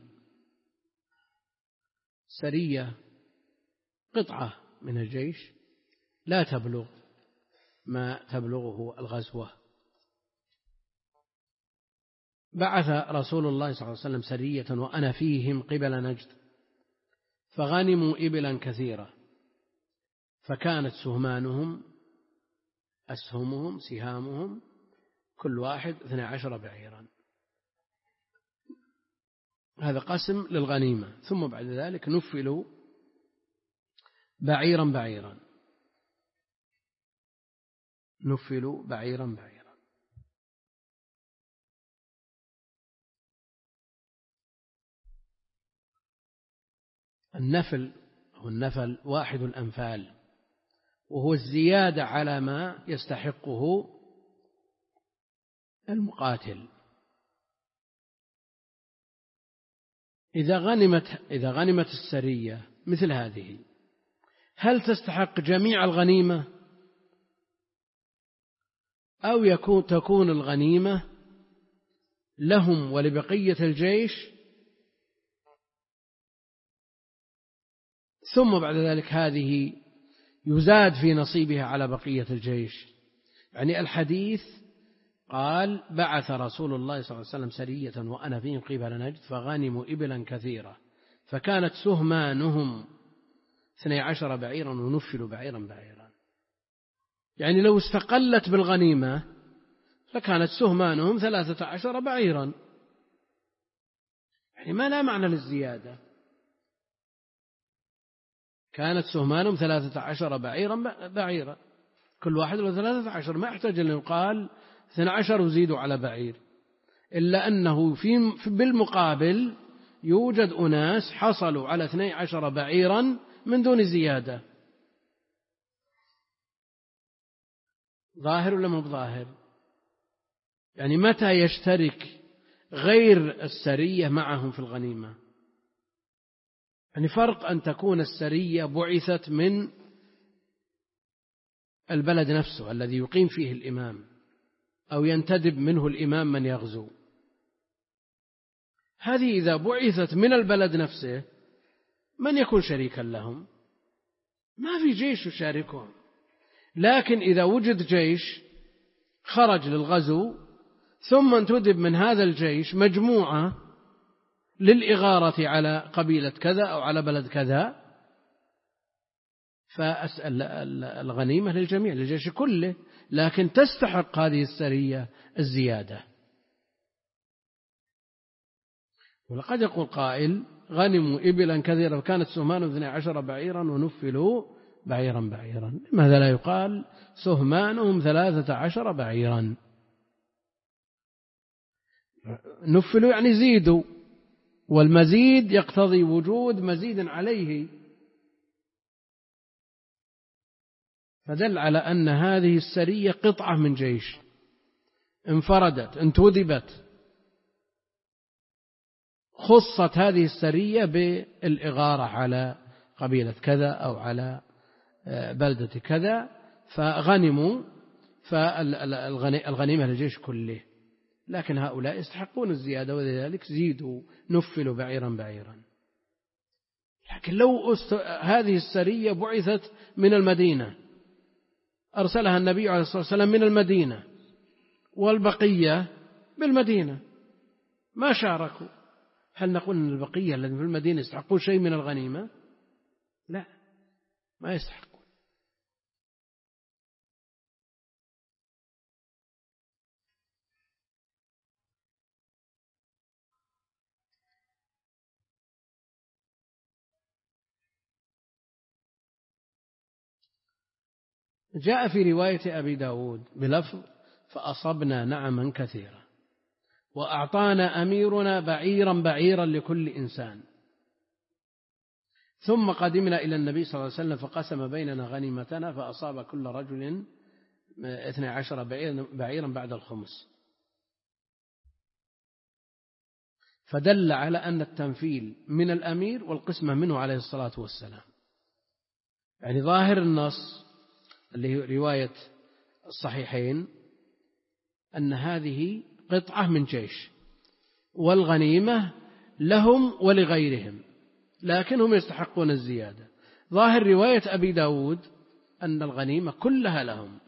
سرية قطعة من الجيش لا تبلغ ما تبلغه الغزوة. بعث رسول الله صلى الله عليه وسلم سرية وأنا فيهم قبل نجد، فغنموا إبلا كثيرة، فكانت سهمانهم أسهمهم سهامهم كل واحد اثني عشر بعيرا. هذا قسم للغنيمة. ثم بعد ذلك نفلوا بعيرا بعيرا نفلوا بعيرا بعيرا. النفل هو النفل واحد الأنفال، وهو الزيادة على ما يستحقه المقاتل. إذا غنمت إذا غنمت السرية مثل هذه، هل تستحق جميع الغنيمة أو يكون تكون الغنيمة لهم ولبقية الجيش، ثم بعد ذلك هذه يزاد في نصيبها على بقية الجيش؟ يعني الحديث قال: بعث رسول الله صلى الله عليه وسلم سرية وأنا فيهم قبل نجد فغنموا إبلا كثيرة فكانت سهمانهم اثني عشر بعيرا ونفلوا بعيرا بعيرا. يعني لو استقلت بالغنيمة فكانت سهمانهم ثلاثة عشر بعيرا، يعني ما لا معنى للزيادة. كانت سهمانهم ثلاثة عشر بعيرا بعيرا كل واحد له ثلاثة عشر، ما يحتاج أن يقال اثنى عشر وزيدوا على بعير، إلا أنه في بالمقابل يوجد أناس حصلوا على اثني عشر بعيرا من دون زيادة. ظاهر ولا مو ظاهر؟ يعني متى يشترك غير السرية معهم في الغنيمة؟ يعني فرق أن تكون السرية بعثت من البلد نفسه الذي يقيم فيه الإمام، أو ينتدب منه الإمام من يغزو. هذه إذا بعثت من البلد نفسه من يكون شريكا لهم؟ ما في جيش يشاركهم. لكن إذا وجد جيش خرج للغزو ثم انتدب من هذا الجيش مجموعة للإغارة على قبيلة كذا أو على بلد كذا، فأسأل الغنيمة للجميع للجيش كله، لكن تستحق هذه السرية الزيادة. ولقد يقول قائل: غنموا إبلا كثيرة وكانت سهمان اثني عشر بعيرا ونفلوا بعيرا بعيرا. لماذا لا يقال سهمانهم ثلاثة عشر بعيرا؟ نفلوا يعني زيدوا، والمزيد يقتضي وجود مزيد عليه، فدل على أن هذه السرية قطعة من جيش انفردت انتدبت، خصت هذه السرية بالإغارة على قبيلة كذا أو على بلدة كذا فغنموا، فالغنيمة للجيش كله. لكن هؤلاء يستحقون الزيادة ولذلك زيدوا نفلوا بعيرا بعيرا. لكن لو هذه السرية بعثت من المدينة، أرسلها النبي عليه الصلاة والسلام من المدينة والبقية بالمدينة ما شاركوا، هل نقول أن البقية الذين في المدينة يستحقون شيء من الغنيمة؟ لا، ما يستحقون. جاء في رواية أبي داود بلفظ: فأصبنا نعما كثيرا وأعطانا أميرنا بعيرا بعيرا لكل إنسان، ثم قدمنا إلى النبي صلى الله عليه وسلم فقسم بيننا غنيمتنا فأصاب كل رجل اثني عشر بعيرا بعد الخمس. فدل على أن التنفيل من الأمير والقسمة منه عليه الصلاة والسلام. يعني ظاهر النص اللي هي رواية الصحيحين أن هذه قطعة من جيش والغنيمة لهم ولغيرهم، لكنهم يستحقون الزيادة. ظاهر رواية أبي داود أن الغنيمة كلها لهم،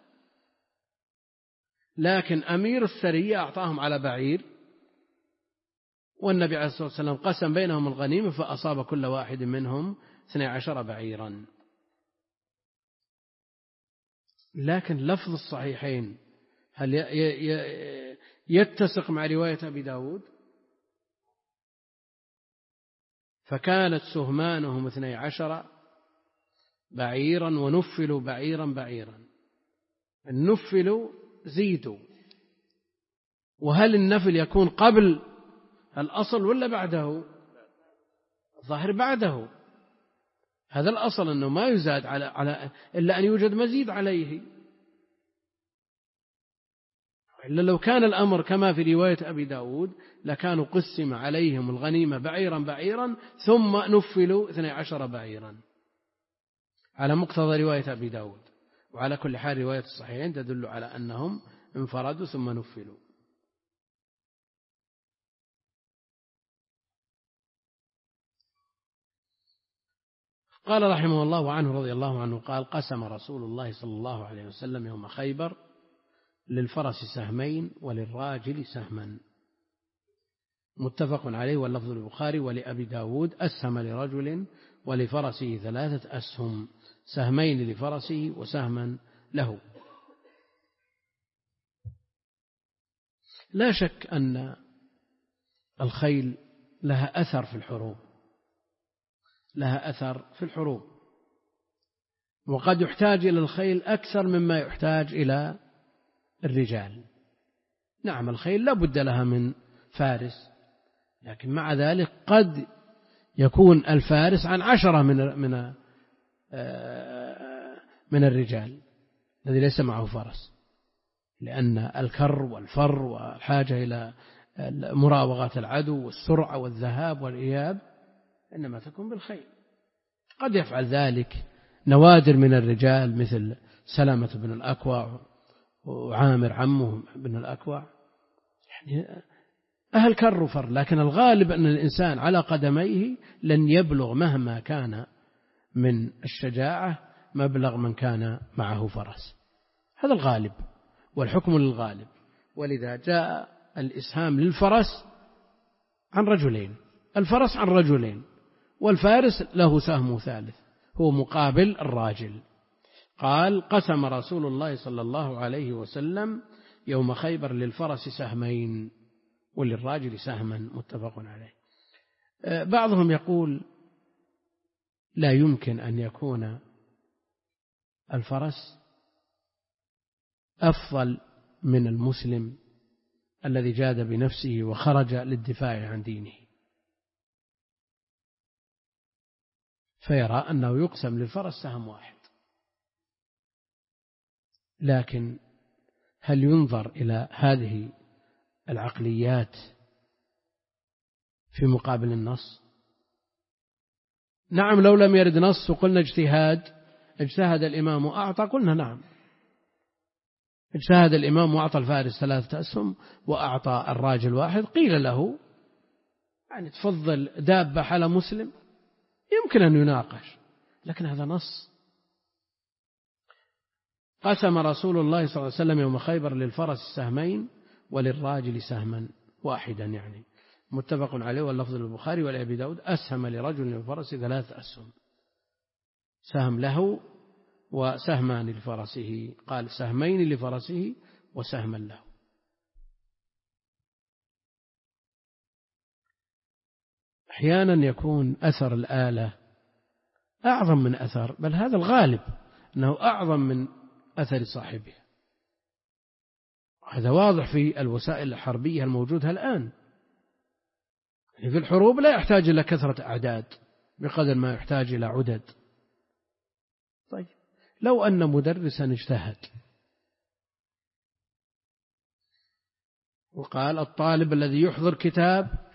لكن أمير السرية أعطاهم على بعير، والنبي عليه الصلاة والسلام قسم بينهم الغنيمة فأصاب كل واحد منهم اثني عشر بعيرا. لكن لفظ الصحيحين هل يتسق مع رواية أبي داود؟ فكانت سهمانهم اثني عشر بعيرا ونفلوا بعيرا بعيرا. النفلوا زيدوا، وهل النفل يكون قبل الأصل ولا بعده؟ الظاهر بعده. هذا الأصل أنه ما يزاد على على إلا أن يوجد مزيد عليه، إلا لو كان الأمر كما في رواية أبي داود لكانوا قسم عليهم الغنيمة بعيرا بعيرا ثم نفلوا اثني عشر بعيرا على مقتضى رواية أبي داود. وعلى كل حال رواية الصحيحين تدل على أنهم انفردوا ثم نفلوا. قال رحمه الله وعنه رضي الله عنه قال: قسم رسول الله صلى الله عليه وسلم يوم خيبر للفرس سهمين وللراجل سهما، متفق عليه، واللفظ البخاري. ولأبي داود: أسهم لرجل ولفرسه ثلاثة أسهم، سهمين لفرسه وسهما له. لا شك أن الخيل لها أثر في الحروب، لها أثر في الحروب، وقد يحتاج إلى الخيل أكثر مما يحتاج إلى الرجال. نعم الخيل لا بد لها من فارس، لكن مع ذلك قد يكون الفارس عن عشرة من من من الرجال الذي ليس معه فرس، لأن الكر والفر والحاجة إلى مراوغة العدو والسرعة والذهاب والإياب إنما تكون بالخيل. قد يفعل ذلك نوادر من الرجال مثل سلامة بن الأكوع وعامر عمه بن الأكوع، يعني أهل كر وفر، لكن الغالب أن الإنسان على قدميه لن يبلغ مهما كان من الشجاعة مبلغ من كان معه فرس. هذا الغالب والحكم للغالب. ولذا جاء الإسهام للفرس عن رجلين، الفرس عن رجلين، والفارس له سهم ثالث هو مقابل الراجل. قال: قسم رسول الله صلى الله عليه وسلم يوم خيبر للفرس سهمين وللراجل سهما، متفق عليه. بعضهم يقول لا يمكن أن يكون الفرس أفضل من المسلم الذي جاد بنفسه وخرج للدفاع عن دينه، فيرى أنه يقسم للفرس سهم واحد. لكن هل ينظر إلى هذه العقليات في مقابل النص؟ نعم لو لم يرد نص وقلنا اجتهاد، اجتهد الإمام وأعطى، قلنا نعم اجتهد الإمام وأعطى الفارس ثلاثة أسهم وأعطى الراجل واحد، قيل له يعني تفضل دابة على مسلم، يمكن أن يناقش، لكن هذا نص. قسم رسول الله صلى الله عليه وسلم يوم خيبر للفرس سهمين وللراجل سهما واحدا، يعني متفق عليه، واللفظ للبخاري ولأبي داود: أسهم لرجل للفرس ثلاث أسهم، سهم له وسهمان لفرسه. قال: سهمين لفرسه وسهما له. أحيانا يكون أثر الآلة أعظم من أثر، بل هذا الغالب أنه أعظم من أثر صاحبها. هذا واضح في الوسائل الحربية الموجودة الآن. في الحروب لا يحتاج إلى كثرة أعداد بقدر ما يحتاج إلى عدد. طيب لو أن مدرسا اجتهد وقال الطالب الذي يحضر كتاب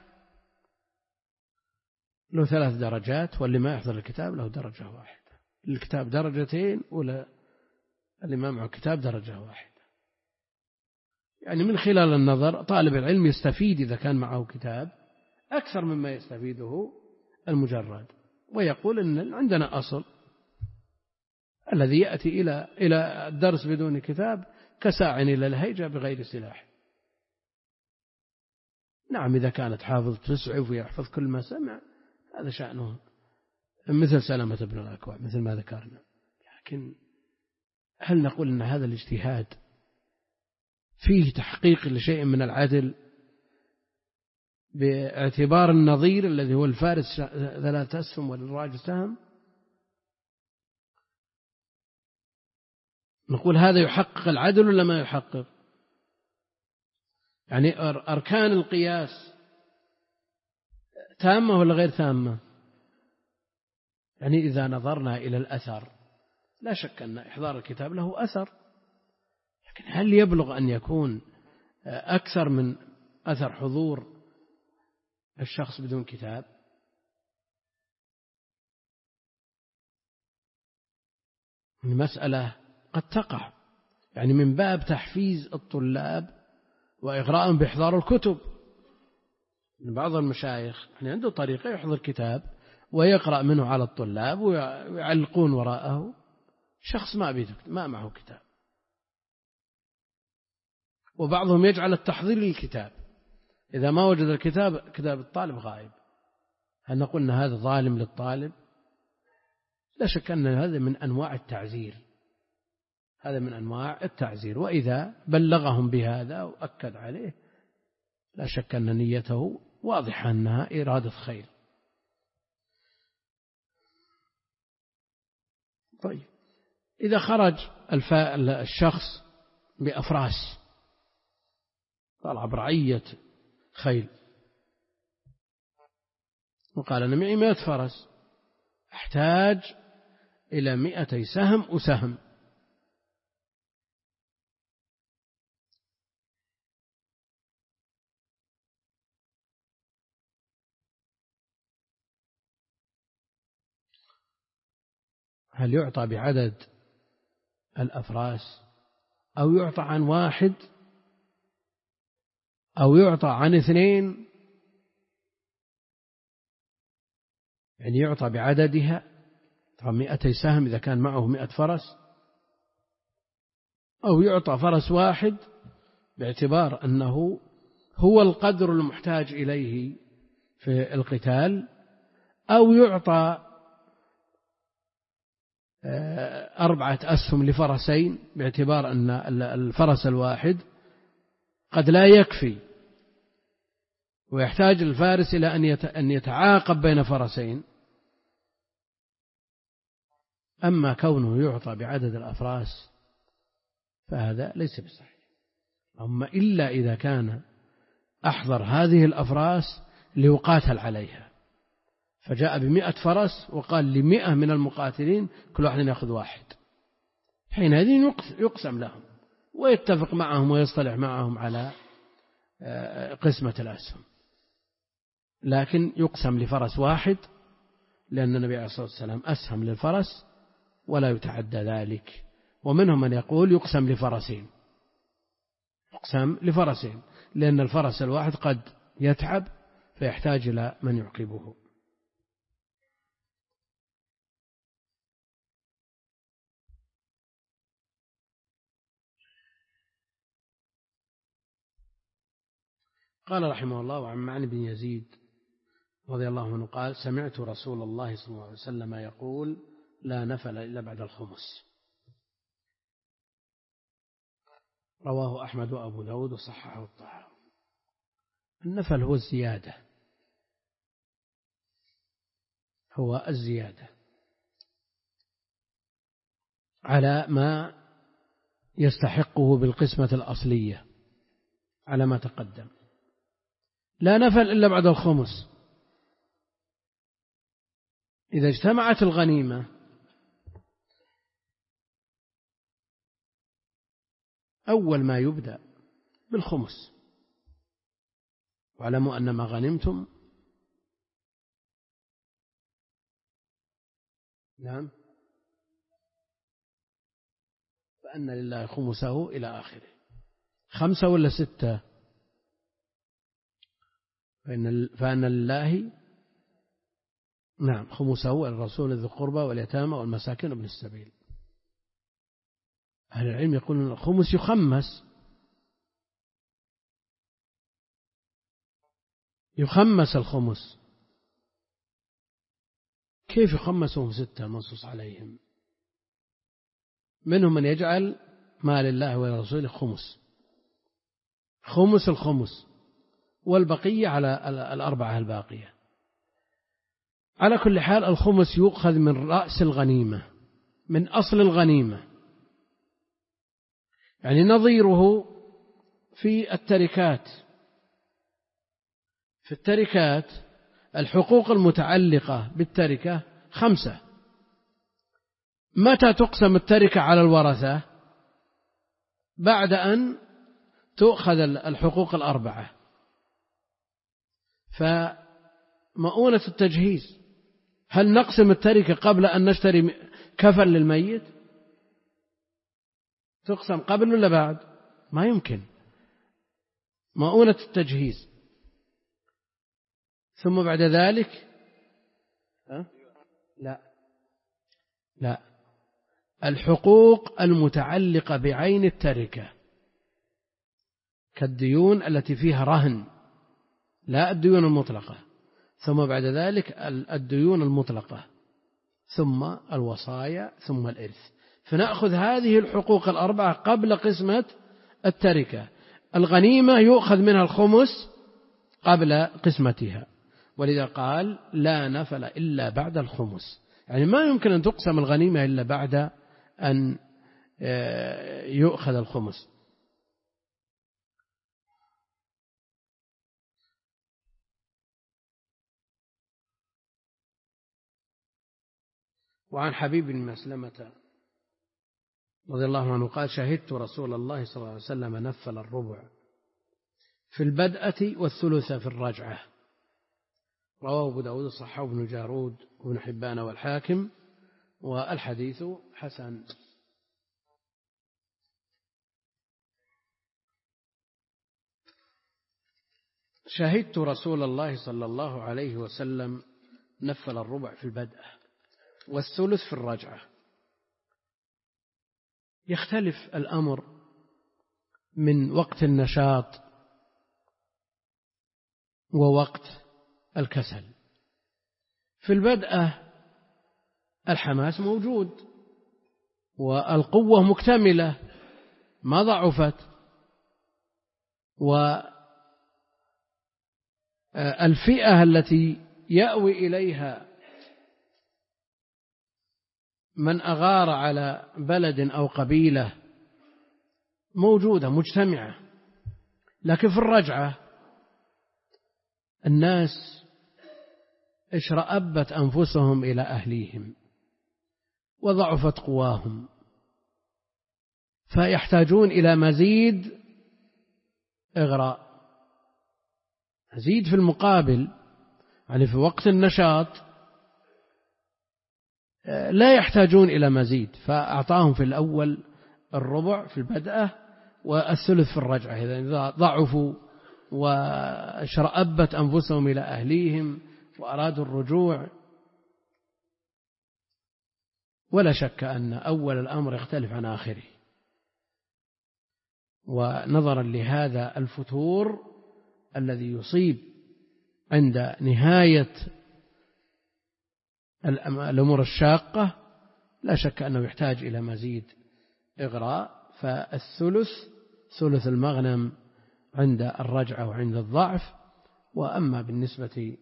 له ثلاث درجات، واللي ما يحضر الكتاب له درجة واحدة، الكتاب درجتين ولا اللي ما معه كتاب درجة واحدة. يعني من خلال النظر طالب العلم يستفيد إذا كان معه كتاب أكثر مما يستفيده المجرد، ويقول إن عندنا أصل الذي يأتي إلى إلى الدرس بدون كتاب كساع إلى الهيجة بغير سلاح. نعم إذا كانت حافظ تسعف ويحفظ كل ما سمع هذا شأنه، مثل سلامة بن الأكوع مثل ما ذكرنا، لكن هل نقول أن هذا الاجتهاد فيه تحقيق لشيء من العدل باعتبار النظير الذي هو الفارس ثلاثة أسهم والراجل سهم؟ نقول هذا يحقق العدل ولا ما يحقق؟ يعني أركان القياس تامة ولا غير تامة؟ يعني إذا نظرنا إلى الأثر لا شك أن إحضار الكتاب له أثر، لكن هل يبلغ أن يكون أكثر من أثر حضور الشخص بدون كتاب؟ المسألة قد تقع يعني من باب تحفيز الطلاب وإغراءهم بإحضار الكتب. من بعض المشايخ يعني عنده طريقة يحضر كتاب ويقرأ منه على الطلاب ويعلقون وراءه، شخص ما بيدك ما معه كتاب. وبعضهم يجعل التحضير للكتاب، إذا ما وجد الكتاب كتاب الطالب غائب. هل نقول أن هذا ظالم للطالب؟ لا شك أن هذا من أنواع التعزير، هذا من أنواع التعزير. وإذا بلغهم بهذا وأكد عليه لا شك أن نيته واضحة أنها إرادة خير. طيب إذا خرج الشخص بأفراس طلع برعية خيل وقال أنا معي مئة فرس أحتاج إلى مئتي سهم وسهم، هل يعطى بعدد الأفراس أو يعطى عن واحد أو يعطى عن اثنين؟ يعني يعطى بعددها مئتي سهم إذا كان معه مئة فرس، أو يعطى فرس واحد باعتبار أنه هو القدر المحتاج إليه في القتال، أو يعطى أربعة أسهم لفرسين باعتبار أن الفرس الواحد قد لا يكفي ويحتاج الفارس إلى أن يتعاقب بين فرسين. أما كونه يعطى بعدد الأفراس فهذا ليس بصحيح، أما إلا إذا كان أحضر هذه الأفراس ليقاتل عليها، فجاء بمئة فرس وقال لمئة من المقاتلين كل واحد يأخذ واحد، حينئذ يقسم لهم ويتفق معهم ويصطلح معهم على قسمة الأسهم، لكن يقسم لفرس واحد لأن النبي عليه الصلاة والسلام أسهم للفرس ولا يتعدى ذلك. ومنهم من يقول يقسم لفرسين، يقسم لفرسين لأن الفرس الواحد قد يتعب فيحتاج إلى من يعقبه. قال رحمه الله: وعن معن بن يزيد رضي الله عنه قال: سمعت رسول الله صلى الله عليه وسلم يقول: لا نفل إلا بعد الخمس. رواه أحمد وأبو داود وصححه الطحاوي. النفل هو الزيادة، هو الزيادة على ما يستحقه بالقسمة الأصلية على ما تقدم. لا نفل إلا بعد الخمس. إذا اجتمعت الغنيمة أول ما يبدأ بالخمس، واعلموا أن ما غنمتم نعم فأن لله خمسه إلى آخره. خمسة ولا ستة؟ فإن, فأن لله نعم خمسه والرسول ذي القربى واليتامى والمساكين وابن السبيل. أهل العلم يقولون الخمس يخمس يخمس الخمس. كيف يخمسهم ستة منصوص عليهم؟ منهم من يجعل ما لله ولرسوله خمس خمس الخمس، والبقية على الأربعة الباقية. على كل حال الخمس يؤخذ من رأس الغنيمة، من أصل الغنيمة، يعني نظيره في التركات. في التركات الحقوق المتعلقة بالتركة خمسة. متى تقسم التركة على الورثة؟ بعد أن تؤخذ الحقوق الأربعة. فمؤونة التجهيز، هل نقسم التركة قبل أن نشتري كفن للميت؟ تقسم قبل ولا بعد؟ ما يمكن. مؤونة التجهيز، ثم بعد ذلك أه؟ لا لا الحقوق المتعلقة بعين التركة كالديون التي فيها رهن، لا الديون المطلقة، ثم بعد ذلك الديون المطلقة، ثم الوصايا، ثم الإرث. فنأخذ هذه الحقوق الأربعة قبل قسمة التركة. الغنيمة يؤخذ منها الخمس قبل قسمتها، ولذا قال لا نفل إلا بعد الخمس، يعني ما يمكن أن تقسم الغنيمة إلا بعد أن يؤخذ الخمس. وعن حبيب بن مسلمة رضي الله عنه قال شهدت رسول الله صلى الله عليه وسلم نفل الربع في البدءة والثلث في الرجعة. رواه أبو داود صححه ابن جارود وابن حبان والحاكم، والحديث حسن. شهدت رسول الله صلى الله عليه وسلم نفل الربع في البدءة والثلث في الرجعة. يختلف الأمر من وقت النشاط ووقت الكسل. في البدءة الحماس موجود والقوة مكتملة ما ضعفت، والفئة التي يأوي إليها من أغار على بلد أو قبيلة موجودة مجتمعة. لكن في الرجعة الناس اشرأبت أنفسهم إلى أهليهم وضعفت قواهم، فيحتاجون إلى مزيد إغراء، مزيد في المقابل. يعني في وقت النشاط لا يحتاجون إلى مزيد، فأعطاهم في الأول الربع في البدءة والثلث في الرجعة. إذا ضعفوا واشرأبت أنفسهم إلى أهليهم وأرادوا الرجوع، ولا شك أن أول الأمر يختلف عن آخره. ونظرا لهذا الفتور الذي يصيب عند نهاية الأمور الشاقة، لا شك أنه يحتاج إلى مزيد إغراء. فالثلث ثلث المغنم عند الرجعة وعند الضعف، وأما بالنسبة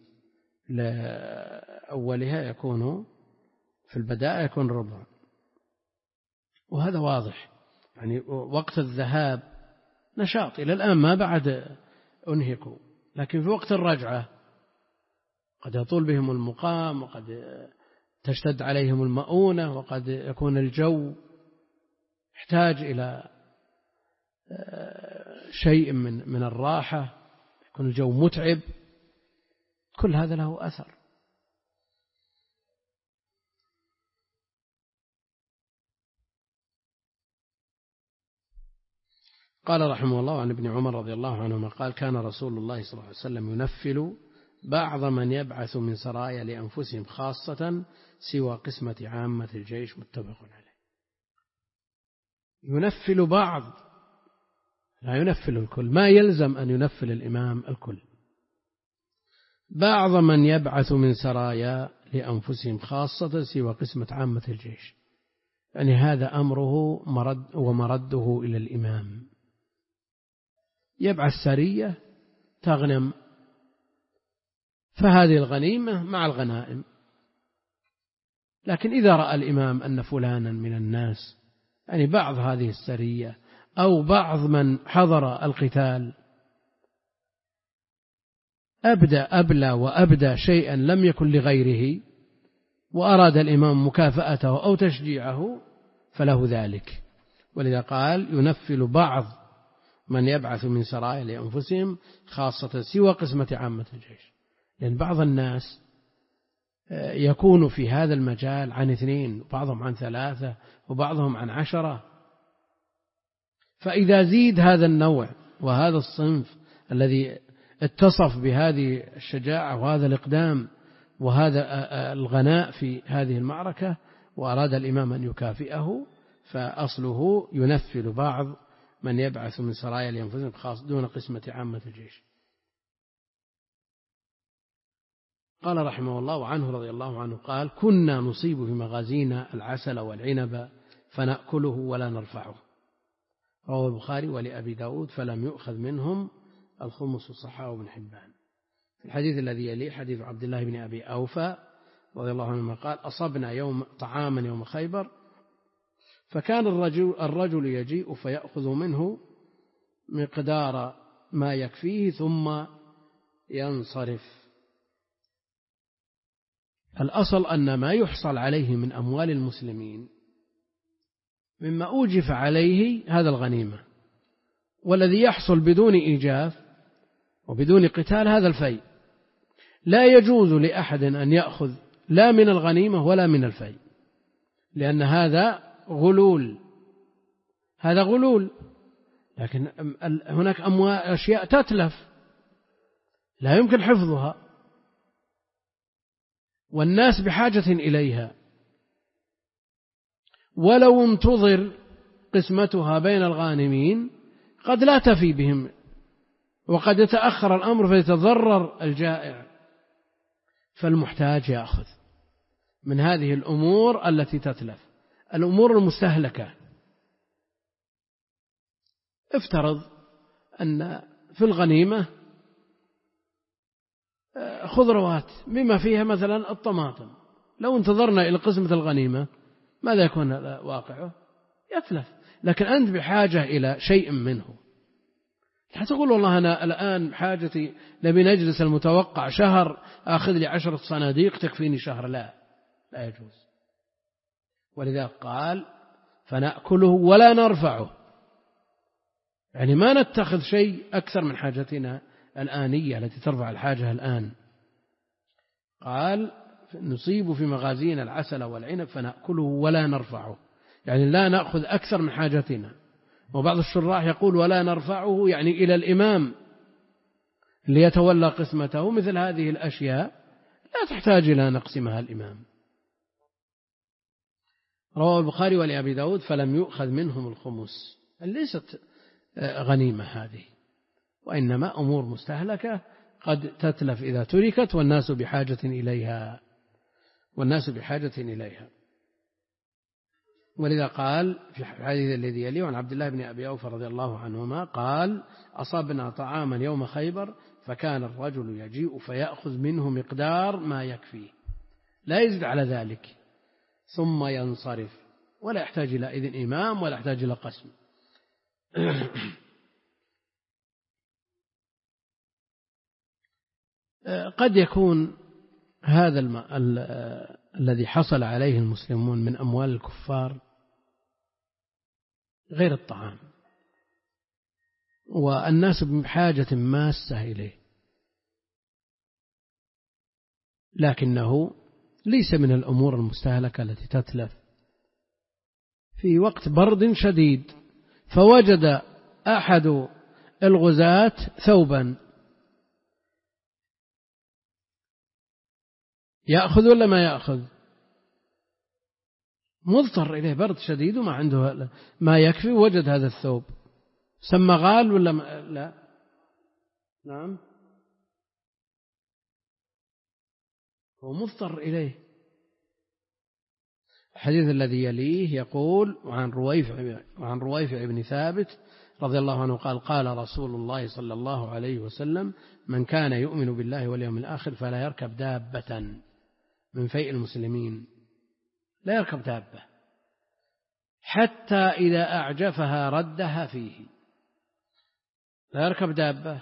لأولها يكون في البداء يكون ربع. وهذا واضح، يعني وقت الذهاب نشاط إلى الآن ما بعد أنهكوا، لكن في وقت الرجعة قد يطول بهم المقام، وقد تشتد عليهم المؤونة، وقد يكون الجو يحتاج إلى شيء من من الراحة، يكون الجو متعب، كل هذا له أثر. قال رحمه الله عن ابن عمر رضي الله عنهما قال كان رسول الله صلى الله عليه وسلم ينفل بعض من يبعث من سرايا لأنفسهم خاصة سوى قسمة عامة الجيش، متفق عليه. ينفل بعض، لا ينفل الكل، ما يلزم أن ينفل الإمام الكل. بعض من يبعث من سرايا لأنفسهم خاصة سوى قسمة عامة الجيش. يعني هذا أمره مرد ومرده إلى الإمام، يبعث سرية تغنم، فهذه الغنيمة مع الغنائم. لكن إذا رأى الإمام أن فلانا من الناس، يعني بعض هذه السرية أو بعض من حضر القتال، أبدى أبلى وأبدى شيئا لم يكن لغيره، وأراد الإمام مكافأته أو تشجيعه، فله ذلك. ولذا قال ينفل بعض من يبعث من سرايا لأنفسهم خاصة سوى قسمة عامة الجيش، لأن بعض الناس يكون في هذا المجال عن اثنين، وبعضهم عن ثلاثة، وبعضهم عن عشرة. فإذا زيد هذا النوع وهذا الصنف الذي اتصف بهذه الشجاعة وهذا الإقدام وهذا الغناء في هذه المعركة، وأراد الإمام أن يكافئه، فأصله ينفل بعض من يبعث من سرايا لأنفسهم خاص دون قسمة عامة الجيش. قال رحمه الله وعنه رضي الله عنه قال: كنا نصيب في مغازينا العسل والعنب فنأكله ولا نرفعه. رواه البخاري ولأبي داود فلم يؤخذ منهم الخمس، صححه ابن حبان. في الحديث الذي يليه حديث عبد الله بن أبي أوفى رضي الله عنه قال: أصبنا يوم طعاما يوم خيبر، فكان الرجل, الرجل يجيء فيأخذ منه مقدار ما يكفيه ثم ينصرف. الأصل أن ما يحصل عليه من أموال المسلمين مما أوجف عليه هذا الغنيمة، والذي يحصل بدون إيجاف وبدون قتال هذا الفيء. لا يجوز لأحد أن يأخذ لا من الغنيمة ولا من الفيء، لأن هذا غلول، هذا غلول. لكن هناك أموال أشياء تتلف لا يمكن حفظها، والناس بحاجة إليها، ولو انتظر قسمتها بين الغانمين قد لا تفي بهم، وقد يتأخر الأمر فيتضرر الجائع. فالمحتاج يأخذ من هذه الأمور التي تتلف، الأمور المستهلكة. افترض أن في الغنيمة خضروات بما فيها مثلا الطماطم، لو انتظرنا إلى قسمة الغنيمة ماذا يكون واقعه؟ يتلف. لكن أنت بحاجة إلى شيء منه، لا تقول والله أنا الآن حاجتي نبي نجلس المتوقع شهر أخذ لي عشرة صناديق تكفيني شهر. لا لا يجوز. ولذا قال فنأكله ولا نرفعه، يعني ما نتخذ شيء أكثر من حاجتنا الآنية التي ترفع الحاجة الآن. قال نصيب في مغازينا العسل والعنب فنأكله ولا نرفعه، يعني لا نأخذ أكثر من حاجتنا. وبعض الشراح يقول ولا نرفعه يعني إلى الإمام ليتولى قسمته. مثل هذه الأشياء لا تحتاج إلى نقسمها الإمام. رواه البخاري ولأبي داود فلم يؤخذ منهم الخمس، ليست غنيمة هذه، وإنما أمور مستهلكة قد تتلف إذا تركت، والناس بحاجة إليها والناس بحاجة إليها. ولذا قال في الحديث الذي يليه عن عبد الله بن أبي أوفى رضي الله عنهما قال: أصبنا طعاما يوم خيبر، فكان الرجل يجيء فيأخذ منه مقدار ما يكفيه، لا يزيد على ذلك، ثم ينصرف، ولا يحتاج إلى إذن إمام ولا يحتاج إلى قسم. قد يكون هذا الم... ال... الذي حصل عليه المسلمون من أموال الكفار غير الطعام، والناس بحاجة ماسة إليه، لكنه ليس من الأمور المستهلكة التي تتلف. في وقت برد شديد فوجد أحد الغزاة ثوبا، يأخذ ولا ما يأخذ؟ مضطر إليه، برد شديد وما عنده ما يكفي، وجد هذا الثوب، سمى غال ولا ما؟ لا. نعم، هو مضطر إليه. الحديث الذي يليه يقول: وعن رويفع وعن رويفع بن ثابت رضي الله عنه قال: قال رسول الله صلى الله عليه وسلم: من كان يؤمن بالله واليوم الآخر فلا يركب دابة من فيء المسلمين، لا يركب دابة حتى إذا أعجفها ردها فيه. لا يركب دابة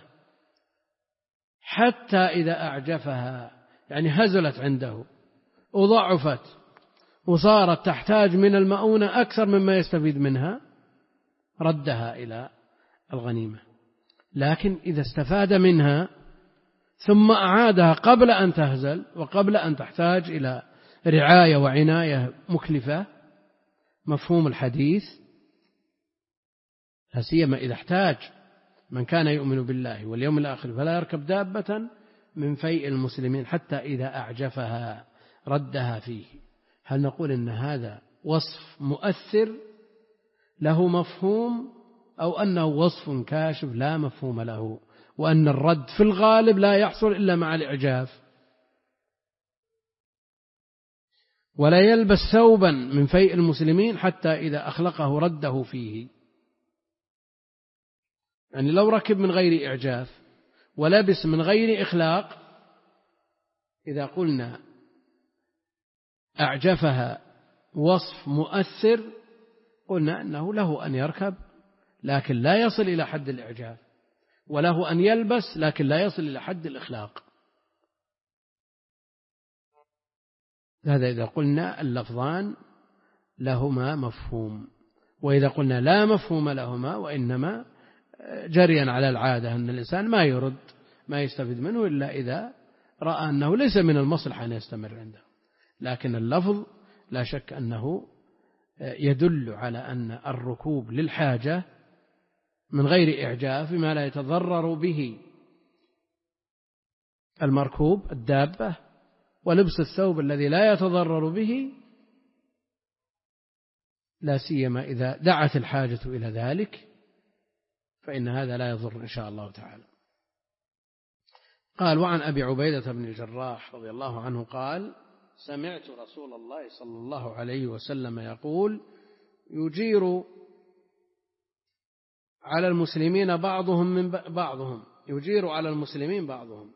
حتى إذا أعجفها، يعني هزلت عنده وضعفت وصارت تحتاج من المؤونة أكثر مما يستفيد منها، ردها إلى الغنيمة. لكن إذا استفاد منها ثم أعادها قبل أن تهزل وقبل أن تحتاج إلى رعاية وعناية مكلفة، مفهوم الحديث لا سيما إذا احتاج: من كان يؤمن بالله واليوم الآخر فلا يركب دابة من فيء المسلمين حتى إذا أعجفها ردها فيه. هل نقول إن هذا وصف مؤثر له مفهوم، أو أنه وصف كاشف لا مفهوم له، وأن الرد في الغالب لا يحصل إلا مع الإعجاف؟ ولا يلبس ثوبا من فيء المسلمين حتى إذا أخلقه رده فيه. يعني لو ركب من غير إعجاف ولبس من غير إخلاق، إذا قلنا أعجفها وصف مؤثر قلنا أنه له أن يركب لكن لا يصل إلى حد الإعجاف، وله أن يلبس لكن لا يصل إلى حد الإخلاق. هذا إذا قلنا اللفظان لهما مفهوم. وإذا قلنا لا مفهوم لهما وإنما جريا على العادة أن الإنسان ما يرد ما يستفيد منه إلا إذا رأى أنه ليس من المصلحة أن يستمر عنده، لكن اللفظ لا شك أنه يدل على أن الركوب للحاجة من غير إعجاف بما لا يتضرر به المركوب الدابة، ولبس الثوب الذي لا يتضرر به، لا سيما إذا دعت الحاجة إلى ذلك، فإن هذا لا يضر إن شاء الله تعالى. قال: وعن أبي عبيدة بن الجراح رضي الله عنه قال: سمعت رسول الله صلى الله عليه وسلم يقول: يجير على المسلمين بعضهم من بعضهم يجير على المسلمين بعضهم.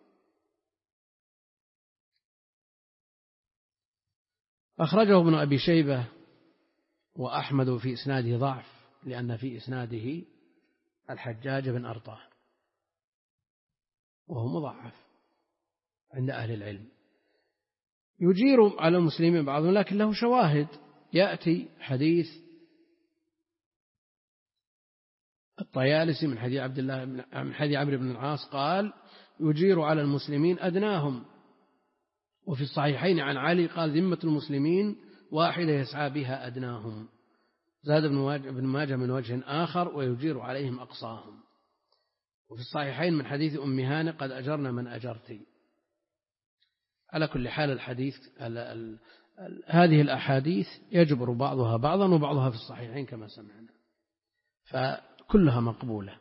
أخرجه ابن أبي شيبة وأحمد في إسناده ضعف، لأن في إسناده الحجاج بن أرطاه وهو مضعف عند أهل العلم. يجير على المسلمين بعضهم، لكن له شواهد. يأتي حديث الطيالسي من حديث عبد الله من حديث عمرو بن العاص قال: يجير على المسلمين أدناهم. وفي الصحيحين عن علي قال: ذمة المسلمين واحدة يسعى بها أدناهم. زاد ابن ماجه من وجه آخر: ويجير عليهم أقصاهم. وفي الصحيحين من حديث أم هانئ: قد أجرنا من أجرتي. على كل حال الحديث ال ال ال هذه الأحاديث يجبر بعضها بعضا، وبعضها في الصحيحين كما سمعنا، فكلها مقبولة.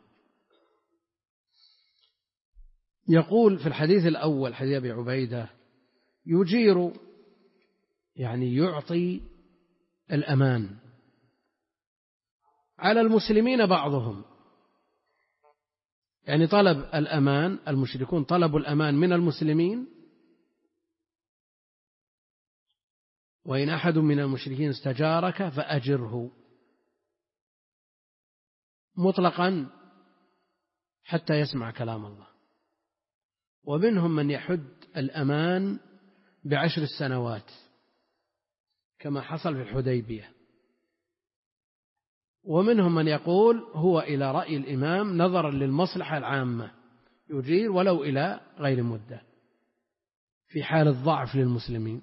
يقول في الحديث الأول حديث أبي عبيدة: يجير يعني يعطي الأمان على المسلمين بعضهم، يعني طلب الأمان، المشركون طلبوا الأمان من المسلمين، وإن أحد من المشركين استجارك فأجره مطلقا حتى يسمع كلام الله. ومنهم من يحد الأمان بعشر السنوات كما حصل في الحديبية، ومنهم من يقول هو إلى رأي الإمام نظرا للمصلحة العامة، يجير ولو إلى غير مدة في حال الضعف للمسلمين.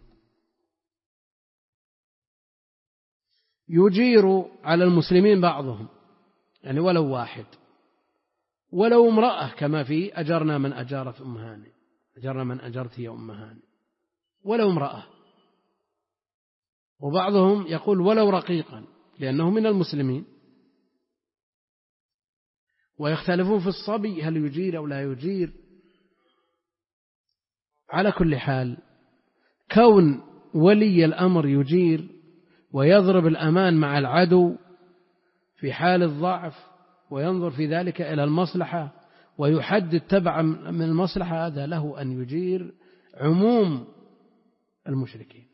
يجير على المسلمين بعضهم، يعني ولو واحد، ولو امرأة، كما في أجرنا من أجارت أم هانئ، أجرنا من أجرت يا أم هانئ، ولو امرأة. وبعضهم يقول ولو رقيقا لأنه من المسلمين. ويختلفون في الصبي هل يجير أو لا يجير. على كل حال كون ولي الأمر يجير ويضرب الأمان مع العدو في حال الضعف وينظر في ذلك إلى المصلحة ويحدد تبعا من المصلحة، هذا له أن يجير عموم المشركين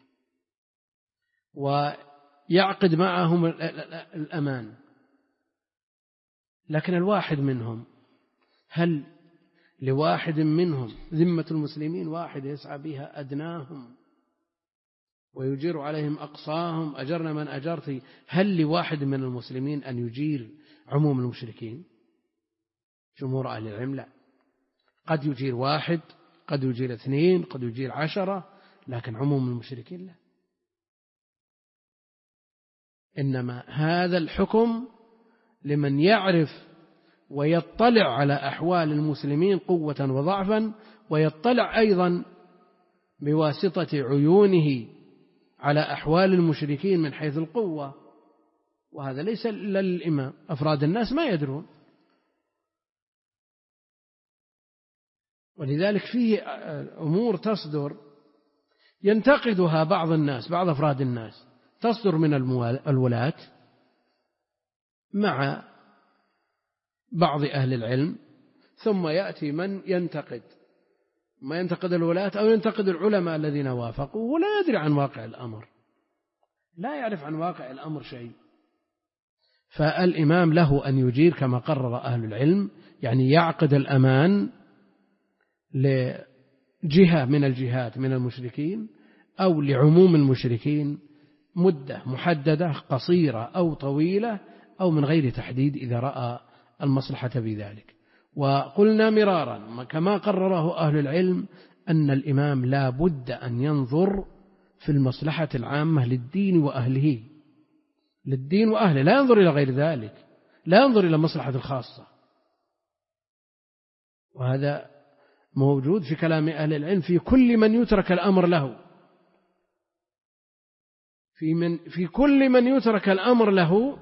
ويعقد معهم الأمان. لكن الواحد منهم، هل لواحد منهم ذمة المسلمين واحد يسعى بها أدناهم ويجير عليهم أقصاهم، أجرنا من أجرت، هل لواحد من المسلمين أن يجير عموم المشركين؟ جمهور أهل العلم لا، قد يجير واحد، قد يجير اثنين، قد يجير عشرة، لكن عموم المشركين لا. إنما هذا الحكم لمن يعرف ويطلع على أحوال المسلمين قوة وضعفا، ويطلع أيضا بواسطة عيونه على أحوال المشركين من حيث القوة، وهذا ليس إلا للإمام، أفراد الناس ما يدرون. ولذلك فيه أمور تصدر ينتقدها بعض الناس، بعض أفراد الناس، تصدر من الولاة مع بعض أهل العلم، ثم يأتي من ينتقد ما ينتقد الولاة أو ينتقد العلماء الذين وافقوا ولا يدري عن واقع الأمر، لا يعرف عن واقع الأمر شيء. فالإمام له أن يجير كما قرر أهل العلم، يعني يعقد الأمان لجهة من الجهات من المشركين أو لعموم المشركين مدة محددة قصيرة أو طويلة أو من غير تحديد إذا رأى المصلحة بذلك. وقلنا مرارا كما قرره أهل العلم أن الإمام لا بد أن ينظر في المصلحة العامة للدين وأهله، للدين وأهله، لا ينظر إلى غير ذلك، لا ينظر إلى مصلحة الخاصة. وهذا موجود في كلام أهل العلم في كل من يترك الأمر له، في, من في كل من يترك الأمر له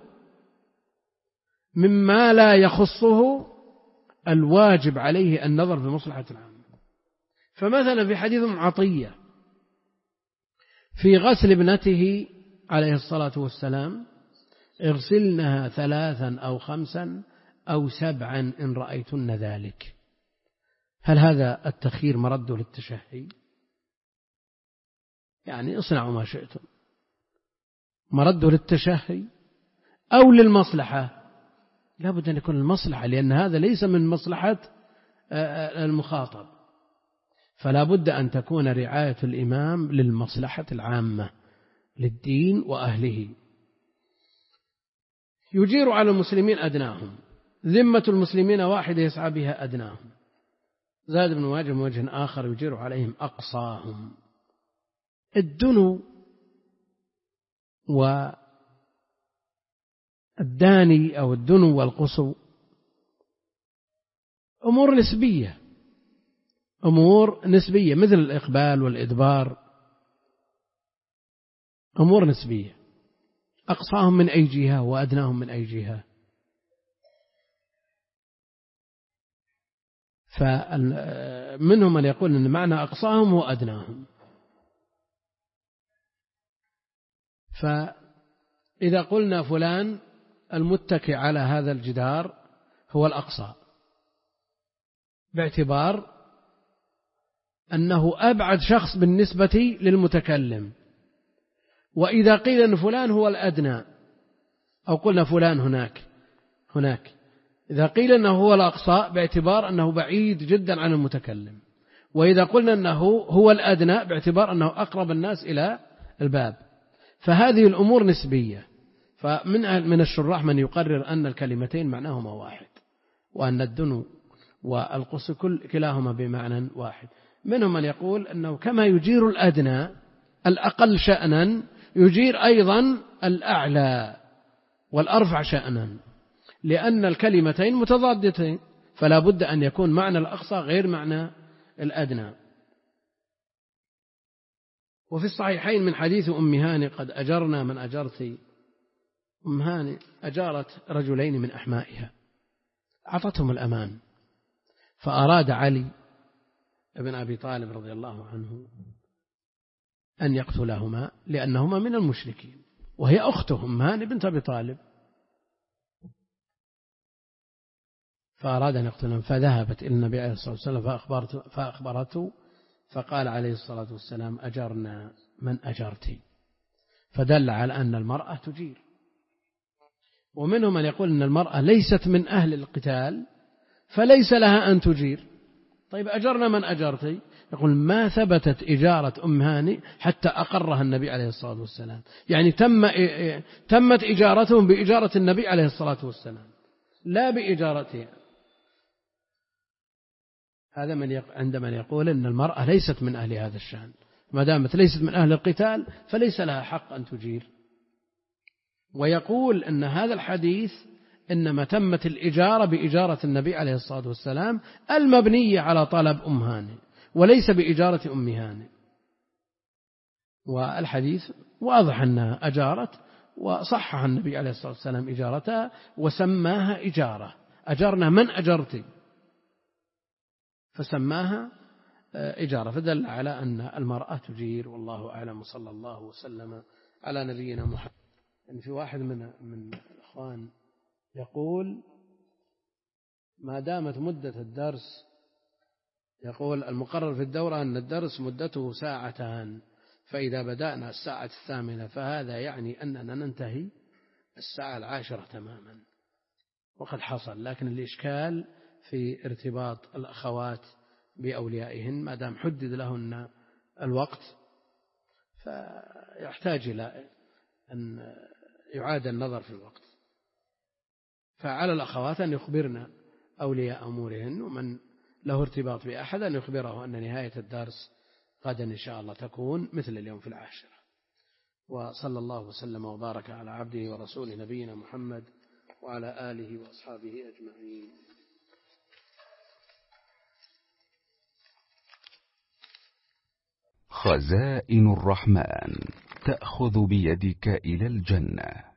مما لا يخصه الواجب عليه النظر في مصلحة العامة. فمثلا في حديث عطية في غسل ابنته عليه الصلاة والسلام: اغسلنها ثلاثا أو خمسا أو سبعا إن رأيتن ذلك. هل هذا التخيير مرده للتشهي؟ يعني اصنعوا ما شئتم، مرده للتشهي أو للمصلحة؟ لا بد أن يكون المصلحة، لأن هذا ليس من مصلحة المخاطب، فلا بد أن تكون رعاية الإمام للمصلحة العامة للدين وأهله. يجير على المسلمين أدناهم، ذمة المسلمين واحدة يسعى بها أدناهم. زاد بن واجه من وجه آخر: يجير عليهم أقصاهم. الدنو والداني أو الدنو والقصو أمور نسبية، أمور نسبية مثل الإقبال والإدبار، أمور نسبية. أقصاهم من أي جهة وأدناهم من أي جهة؟ فمنهم من يقول أن معنى أقصاهم وأدناهم. فإذا قلنا فلان المتكئ على هذا الجدار هو الأقصى، باعتبار أنه أبعد شخص بالنسبة للمتكلم. وإذا قيل أن فلان هو الأدنى أو قلنا فلان هناك هناك إذا قيل أنه هو الأقصى باعتبار أنه بعيد جدا عن المتكلم، وإذا قلنا أنه هو الأدنى باعتبار أنه أقرب الناس إلى الباب. فهذه الأمور نسبية. فمن من الشراح من يقرر أن الكلمتين معناهما واحد، وأن الدنو والقص كل كلاهما بمعنى واحد. منهم من يقول أنه كما يجير الأدنى الأقل شأنا يجير أيضا الأعلى والأرفع شأنا، لأن الكلمتين متضادتين، فلا بد أن يكون معنى الأقصى غير معنى الأدنى. وفي الصحيحين من حديث أم هاني: قد أجرنا من أجرت. أم هاني أجارت رجلين من أحمائها، أعطتهم الأمان، فأراد علي ابن أبي طالب رضي الله عنه أن يقتلهما لأنهما من المشركين، وهي أخته أم هاني بنت أبي طالب، فأراد أن يقتلهم، فذهبت إلى النبي عليه الصلاة والسلام فأخبرته, فأخبرته فقال عليه الصلاة والسلام أجرنا من أجرتي، فدل على أن المرأة تجير. ومنهم من يقول أن المرأة ليست من أهل القتال فليس لها أن تجير. طيب أجرنا من أجرتي؟ يقول ما ثبتت إجارة أم هاني حتى أقرها النبي عليه الصلاة والسلام، يعني تم تمت إجارتهم بإجارة النبي عليه الصلاة والسلام لا بإجارتها. هذا من يق... عند من يقول أن المرأة ليست من أهل هذا الشأن، ما دامت ليست من أهل القتال فليس لها حق أن تجير. ويقول أن هذا الحديث إنما تمت الإجارة بإجارة النبي عليه الصلاة والسلام المبنية على طلب أم هاني وليس بإجارة أم هاني. والحديث واضح أنها أجارت، وصحح النبي عليه الصلاة والسلام إجارتها وسماها إجارة، أجرنا من أجرتي، فسماها إجارة، فدل على أن المرأة تجير. والله أعلم، صلى الله وسلم على نبينا محمد. إن في واحد من من الأخوان يقول ما دامت مدة الدرس، يقول المقرر في الدورة أن الدرس مدته ساعتان، فإذا بدأنا الساعة الثامنة فهذا يعني أننا ننتهي الساعة العاشرة تماما، وقد حصل. لكن الإشكال في ارتباط الأخوات بأوليائهن، ما دام حدد لهن الوقت فيحتاج إلى أن يعاد النظر في الوقت. فعلى الأخوات أن يخبرن أولياء أمورهن، ومن له ارتباط بأحد أن يخبره أن نهاية الدرس غدا إن شاء الله تكون مثل اليوم في العاشرة. وصلى الله وسلم وبارك على عبده ورسوله نبينا محمد وعلى آله وأصحابه أجمعين. خزائن الرحمن تأخذ بيدك إلى الجنة.